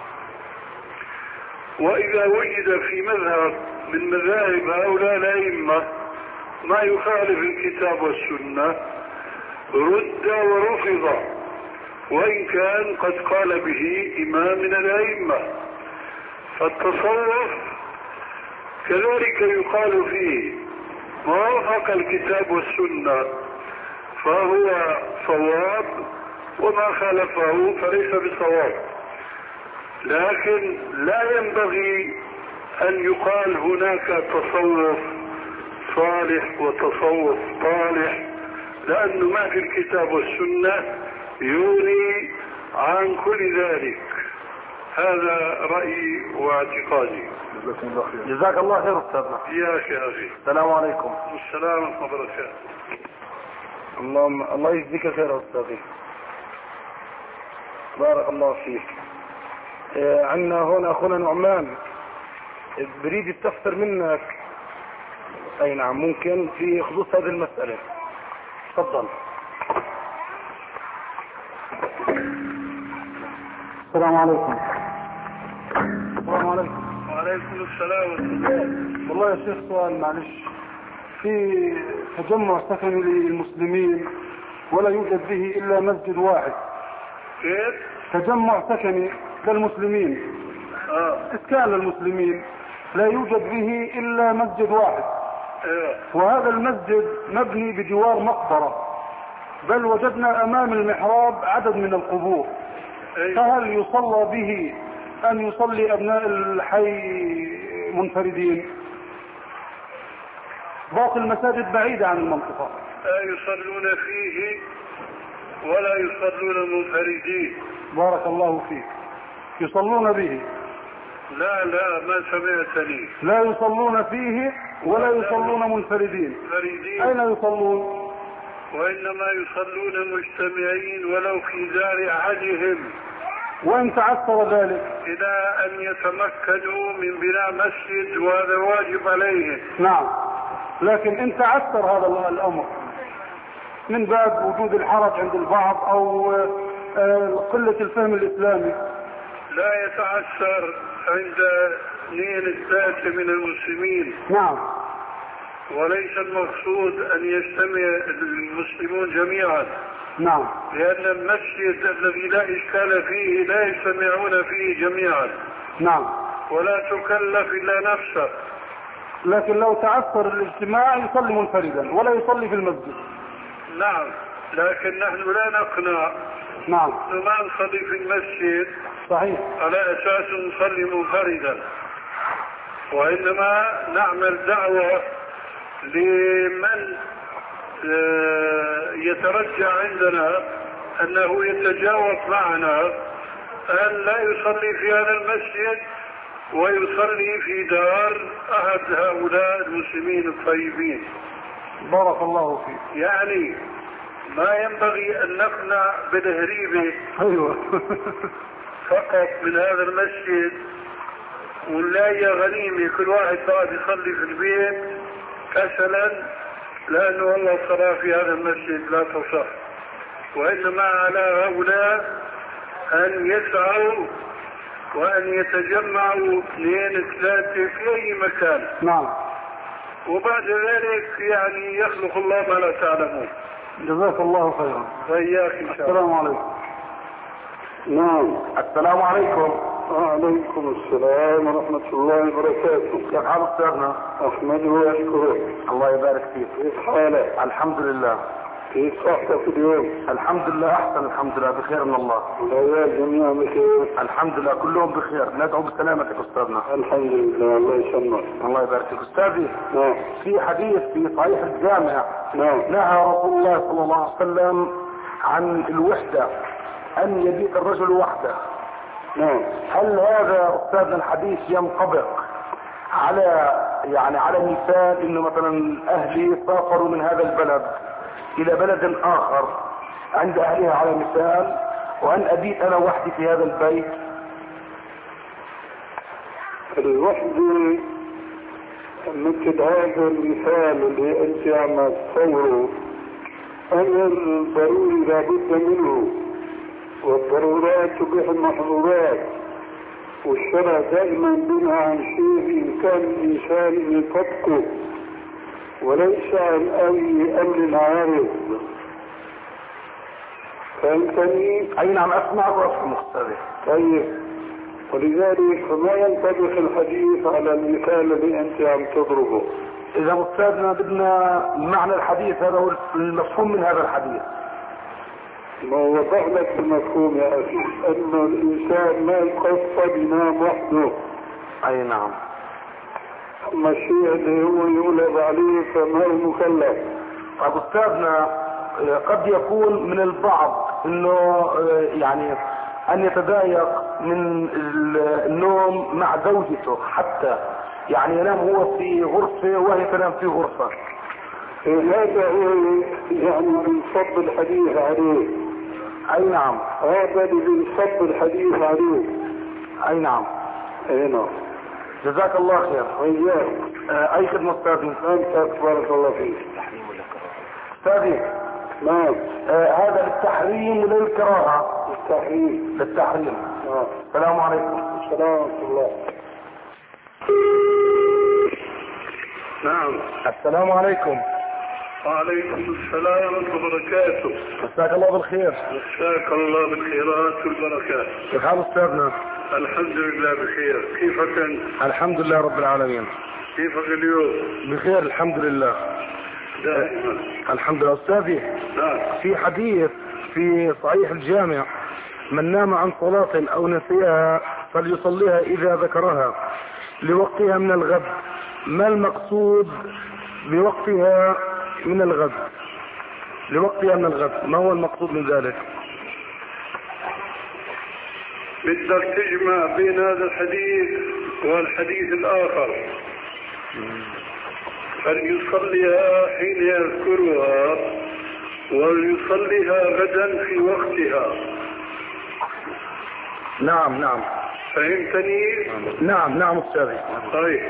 Speaker 3: وإذا وجد في مذهب من مذاهب هؤلاء الأئمة ما يخالف الكتاب والسنة رد ورفض، وإن كان قد قال به إمام من الأئمة. فالتصوف كذلك يقال فيه ما وافق الكتاب والسنة فهو صواب، وما خالفه فليس بصواب. لكن لا ينبغي أن يقال هناك تصوف صالح وتصوف طالح، لأنه ما في الكتاب والسنة يغني عن كل ذلك. هذا رأيي واعتقادي.
Speaker 5: جزاكم الله خير.
Speaker 2: جزاك الله خير استاذنا.
Speaker 3: إياك يا أخي.
Speaker 2: السلام عليكم.
Speaker 3: السلام ورحمة الله وبركاته.
Speaker 2: اللهم الله يجزيك خير استاذي. بارك الله فيك. آه عندنا هون اخونا نعمان بريد يستفسر منك. اي نعم ممكن في خصوص هذه المسألة. تفضل. السلام عليكم. السلام عليكم.
Speaker 3: وعليكم السلام ورحمة الله.
Speaker 2: والله يا شيخ سؤال معلش، في تجمع سكني للمسلمين ولا يوجد به الا مسجد واحد.
Speaker 3: كيف؟
Speaker 2: تجمع سكني للمسلمين،
Speaker 3: اه
Speaker 2: اسكان للمسلمين لا يوجد به الا مسجد واحد.
Speaker 3: ايوه.
Speaker 2: وهذا المسجد مبني بجوار مقبرة، بل وجدنا امام المحراب عدد من القبور.
Speaker 3: أيوة.
Speaker 2: فهل يصلى به ان يصلي ابناء الحي منفردين؟ باقي المساجد بعيدة عن المنطقة.
Speaker 3: لا يصلون فيه ولا يصلون منفردين.
Speaker 2: بارك الله فيك. يصلون به؟
Speaker 3: لا لا ما سمعتني.
Speaker 2: لا يصلون فيه ولا يصلون منفردين.
Speaker 3: منفردين.
Speaker 2: اين يصلون؟
Speaker 3: وانما يصلون مجتمعين ولو في دار احدهم،
Speaker 2: وان تعثر ذلك
Speaker 3: الى ان يتمكنوا من بناء مسجد، وهذا واجب عليهم.
Speaker 2: نعم، لكن ان تعثر هذا الامر من باب وجود الحرج عند البعض او قلة الفهم الاسلامي.
Speaker 3: لا يتعثر عند اثنين الثالثة من المسلمين.
Speaker 2: نعم.
Speaker 3: وليس المقصود ان يجتمع المسلمون جميعا.
Speaker 2: نعم.
Speaker 3: لان المسجد الذي لا اشكال فيه لا يجتمعون فيه جميعا.
Speaker 2: نعم.
Speaker 3: ولا تكلف الا نفسه.
Speaker 2: لكن لو تعثر الاجتماع يصلي منفردا ولا يصلي في المسجد.
Speaker 3: نعم، لكن نحن لا نقنع.
Speaker 2: نعم.
Speaker 3: ما نصلي في المسجد
Speaker 2: صحيح
Speaker 3: على اساس نصلي منفردا، وانما نعمل دعوة لمن يترجع عندنا انه يتجاوب معنا ان لا يصلي في هذا المسجد ويصلي في دار احد هؤلاء المسلمين الطيبين.
Speaker 2: بارك الله فيك.
Speaker 3: يعني ما ينبغي ان نقنع بالهريبة
Speaker 2: ايوه
Speaker 3: فقط من هذا المسجد
Speaker 4: ونلاقي غنيمة كل واحد بعد يصلي في البيت كسلا لأنه والله الصلاة في هذا المسجد لا تصح، وإنما على هؤلاء أن يسعوا وأن يتجمعوا اثنين ثلاثة في أي مكان.
Speaker 2: نعم.
Speaker 4: وبعد ذلك يعني يخلق الله ما لا تعلمون.
Speaker 2: جزاك الله خيرا.
Speaker 4: وإياك إن شاء الله.
Speaker 2: السلام عليكم. نعم.
Speaker 1: السلام عليكم.
Speaker 4: وعليكم السلام ورحمة الله وبركاته.
Speaker 1: كيف حال أستاذنا؟
Speaker 4: أحمده وأشكره.
Speaker 1: الله يبارك فيك.
Speaker 4: كيف حالك؟
Speaker 1: الحمد لله.
Speaker 4: كيف صحتك اليوم؟
Speaker 1: الحمد لله أحسن، الحمد لله بخير من الله.
Speaker 4: العيال جميعا بخير؟
Speaker 1: الحمد لله كلهم بخير، ندعو بسلامتك أستاذنا.
Speaker 4: الحمد لله، الله يسلمك.
Speaker 1: الله يبارك فيك. أستاذي،
Speaker 4: نعم.
Speaker 1: في حديث في صحيح الجامع
Speaker 4: نعم.
Speaker 1: نهى رسول الله صلى الله عليه وسلم عن الوحدة، أن يبيت الرجل وحده.
Speaker 4: نعم.
Speaker 1: هل هذا أستاذنا الحديث ينطبق على يعني على مثال إنه مثلا أهلي سافروا من هذا البلد إلى بلد آخر عند أهلها على مثال، وأن أبيت أنا وحدي في هذا البيت؟
Speaker 4: الوحدة مثل هذا المثال اللي أنت عم تصوره أمر ضروري لابد منه، والضرورات تبيح المحظورات، والشرع دائما بنى عن شيء بإمكان الإنسان أن يطبقه وليس عن أي أمر عارض. فهمتني؟
Speaker 1: أي نعم أسمعك وأفهم أستاذي.
Speaker 4: طيب، ولذلك فما ينطبق الحديث على المثال اللي أنت عم تضربه.
Speaker 1: إذا أستاذنا بدنا معنى الحديث، هذا هو المفهوم من هذا الحديث.
Speaker 4: ما وضح لك المفهوم يا أخي، أنه الإنسان ما يقصد ينام وحده.
Speaker 1: أي نعم.
Speaker 4: أما الشيء اللي هو يولد عليه فما هو مكلف.
Speaker 1: طيب أستاذنا، قد يكون من البعض انه يعني ان يتضايق من النوم مع زوجته، حتى يعني ينام هو في غرفة وهي تنام في غرفة.
Speaker 4: هذا هو يعني بنصب الحديث عليه.
Speaker 1: اي نعم.
Speaker 4: هذا اللي بنصب الحديث عليه.
Speaker 1: اي نعم.
Speaker 4: اي نعم.
Speaker 1: جزاك الله خير.
Speaker 4: وإياك.
Speaker 1: آه اي خدمة استاذي.
Speaker 4: انت بارك الله فيك.
Speaker 1: استاذي.
Speaker 4: نعم.
Speaker 1: آه هذا للتحريم ولا للكراهة؟
Speaker 4: للتحريم.
Speaker 1: للتحريم.
Speaker 4: نعم.
Speaker 1: السلام عليكم.
Speaker 4: السلام ورحمة الله. نعم.
Speaker 1: السلام عليكم.
Speaker 4: وعليكم السلام ورحمة الله وبركاته.
Speaker 1: مساك الله بالخير.
Speaker 4: مساك الله بالخيرات والبركات.
Speaker 1: كيف حال استاذنا؟
Speaker 4: الحمد لله بخير. كيفك انت؟
Speaker 1: الحمد لله رب العالمين.
Speaker 4: كيفك اليوم؟
Speaker 1: بخير الحمد لله.
Speaker 4: دائما.
Speaker 1: الحمد لله. استاذي،
Speaker 4: نعم.
Speaker 1: في حديث في صحيح الجامع: من نام عن صلاة او نسيها فليصليها اذا ذكرها لوقتها من الغد. ما المقصود بوقتها من الغد؟ لوقتها من الغد، ما هو المقصود من ذلك؟
Speaker 4: بدك تجمع بين هذا الحديث والحديث الآخر. فليصليها حين يذكرها وليصليها غدا في وقتها.
Speaker 1: نعم نعم.
Speaker 4: فهمتني؟
Speaker 1: نعم نعم استاذي.
Speaker 4: طيب.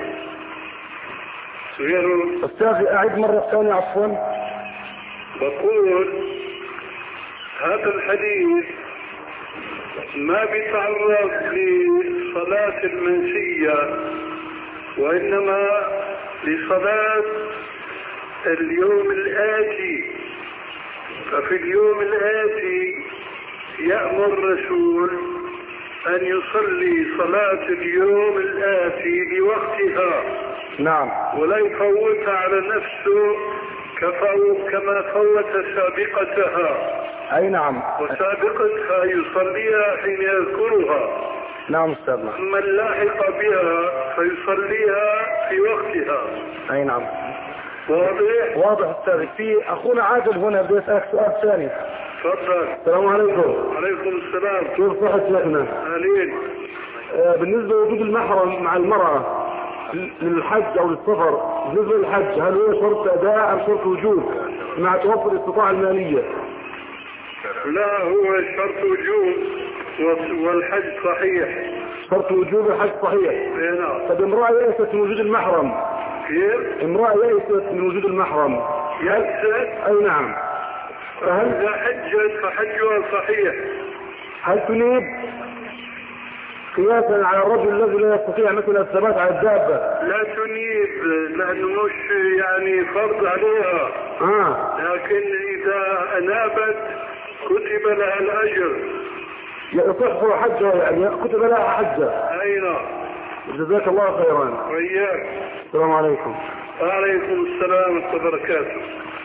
Speaker 4: سؤال
Speaker 1: استاذي اعيد مرة ثانية عفوا.
Speaker 4: بقول هذا الحديث ما بيتعرض لصلاة المنسية، وإنما لصلاة اليوم الآتي. ففي اليوم الآتي يأمر الرسول أن يصلي صلاة اليوم الآتي لوقتها.
Speaker 1: نعم.
Speaker 4: ولا يفوتها على نفسه كما فوت سابقتها.
Speaker 1: اي نعم.
Speaker 4: وسابقتها يصليها حين يذكرها.
Speaker 1: نعم استاذنا.
Speaker 4: اما اللاحق بها فيصليها في وقتها.
Speaker 1: اي نعم.
Speaker 4: واضح؟
Speaker 1: واضح استاذي. في اخونا عادل هنا بده يسألك سؤال ثاني.
Speaker 4: تفضل.
Speaker 1: السلام عليكم.
Speaker 4: وعليكم السلام.
Speaker 1: كيف صحة شيخنا؟
Speaker 4: اهلين.
Speaker 1: آه بالنسبة لوجود المحرم مع المرأة للحج او للسفر، بالنسبة للحج هل هو شرط اداء ام شرط وجود مع توفر الاستطاعة المالية؟
Speaker 4: لا، هو شرط وجود.
Speaker 3: والحج صحيح.
Speaker 2: شرط وجوب الحج صحيح.
Speaker 3: اي نعم.
Speaker 2: طب امرأة يئست من وجود المحرم.
Speaker 3: كيف؟
Speaker 2: امرأة يئست من وجود المحرم.
Speaker 3: يئست؟
Speaker 2: اي نعم.
Speaker 3: فهل اذا حجت فحجها صحيح.
Speaker 2: هل تنيب قياسا على الرجل الذي لا يستطيع مثل الثبات على الدابة؟
Speaker 3: لا تنيب لانه مش يعني فرض عليها.
Speaker 2: اه
Speaker 3: لكن اذا انابت كتب لها الاجر.
Speaker 2: يصح حجها يعني كتب لها حجة.
Speaker 3: اي نعم.
Speaker 2: جزاك الله خيرا.
Speaker 3: وإياك.
Speaker 2: السلام عليكم.
Speaker 3: وعليكم السلام ورحمة الله وبركاته.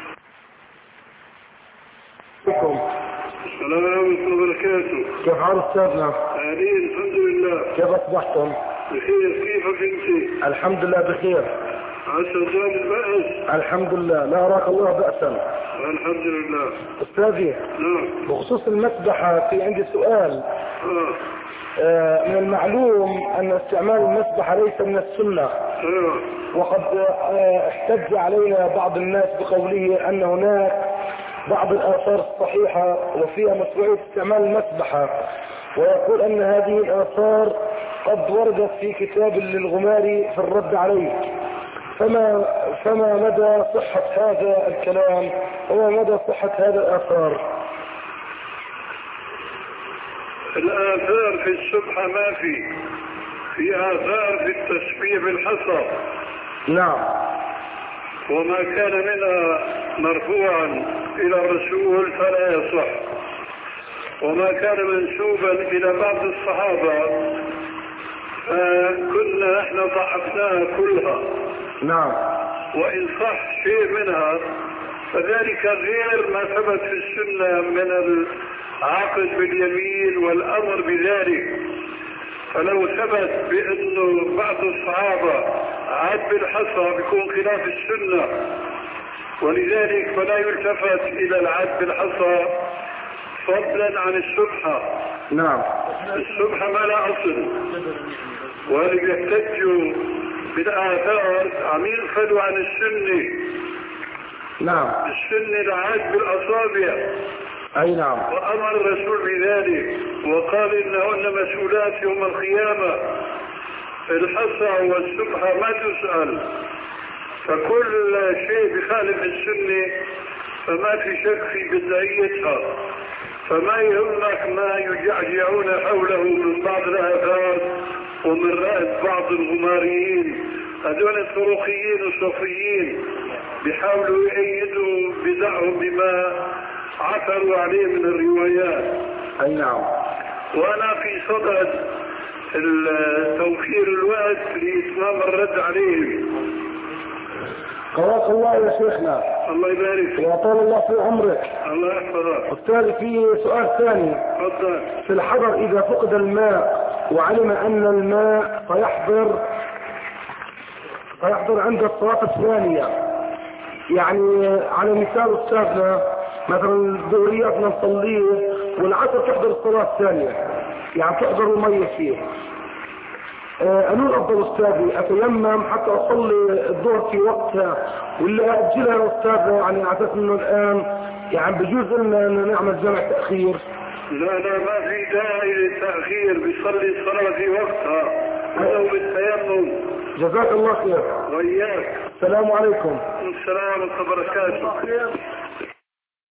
Speaker 2: عليكم.
Speaker 3: السلام ورحمة الله وبركاته.
Speaker 2: كيف حال أستاذنا؟
Speaker 3: أهلين الحمد لله.
Speaker 2: كيف أصبحتم؟
Speaker 3: بخير. كيفك أنت؟
Speaker 2: الحمد لله بخير.
Speaker 3: عسى زال البأس.
Speaker 2: الحمد لله لا أراك الله بأسا.
Speaker 3: الحمد لله.
Speaker 2: أستاذي.
Speaker 3: نعم.
Speaker 2: بخصوص المسبحة في عندي سؤال.
Speaker 3: آه.
Speaker 2: آه من المعلوم أن استعمال المسبحة ليس من السنة.
Speaker 3: آه.
Speaker 2: وقد آه احتج علينا بعض الناس بقوله أن هناك بعض الآثار الصحيحة وفيها مشروعية استعمال المسبحة، ويقول أن هذه الآثار قد وردت في كتاب للغماري في الرد عليه. فما فما مدى صحة هذا الكلام وما مدى صحة هذا الآثار؟
Speaker 3: الآثار في السبحة ما في في آثار في التسبيح بالحصى.
Speaker 2: نعم.
Speaker 3: وما كان منها مرفوعا إلى الرسول فلا يصح، وما كان منسوبا إلى بعض الصحابة فكنا احنا ضعفناها كلها.
Speaker 2: نعم.
Speaker 3: وإن صح شيء منها فذلك غير ما ثبت في السنة من العقد باليمين والأمر بذلك. فلو ثبت بأنه بعض الصحابة عاد بالحصى بيكون خلاف السنة، ولذلك فلا يلتفت إلى العاد بالحصى فضلا عن السبحة.
Speaker 2: نعم.
Speaker 3: السبحة ما لا أصل، واللي بيحتجوا بالآثار عم يغفلوا عن السنة.
Speaker 2: نعم.
Speaker 3: السنة العاد بالأصابع.
Speaker 2: أي نعم.
Speaker 3: وأمر الرسول بذلك وقال إنهن مسؤولات يوم القيامة. الحصى والسبحة ما تسأل، فكل شيء بخالف السنة فما في شك في بدعيتها. فما يهمك ما يجعجعون حوله من بعض الآثار ومن رأس بعض الغماريين، هذول الطرقيين الصوفيين بيحاولوا يأيدوا بدعهم بما عثروا عليه من الروايات.
Speaker 2: أي نعم.
Speaker 3: وأنا في صدد توفير الوقت لإتمام الرد عليهم.
Speaker 2: قواك الله يا شيخنا.
Speaker 3: الله يبارك فيك.
Speaker 2: وأطال الله في عمرك.
Speaker 3: الله يحفظك.
Speaker 2: أستاذ في سؤال ثاني.
Speaker 3: تفضل.
Speaker 2: في الحضر إذا فقد الماء وعلم أن الماء سيحضر سيحضر عند الصلاة الثانية، يعني على مثال أستاذنا مثلا الظهريات نصليه والعصر تحضر الصلاة الثانية، يعني تحضر المية فيه. أنو الأفضل أستاذي أتيمم حتى أصلي الظهر في وقتها ولا أجلها يا أستاذنا، يعني على أساس إنه الآن يعني بجوز لنا أن نعمل جمع تأخير؟
Speaker 3: لا لا ما في داعي للتأخير، بيصلي الصلاة في وقتها ولو بالتيمم.
Speaker 2: جزاك الله خير.
Speaker 3: وإياك.
Speaker 2: السلام عليكم.
Speaker 3: السلام ورحمة الله وبركاته.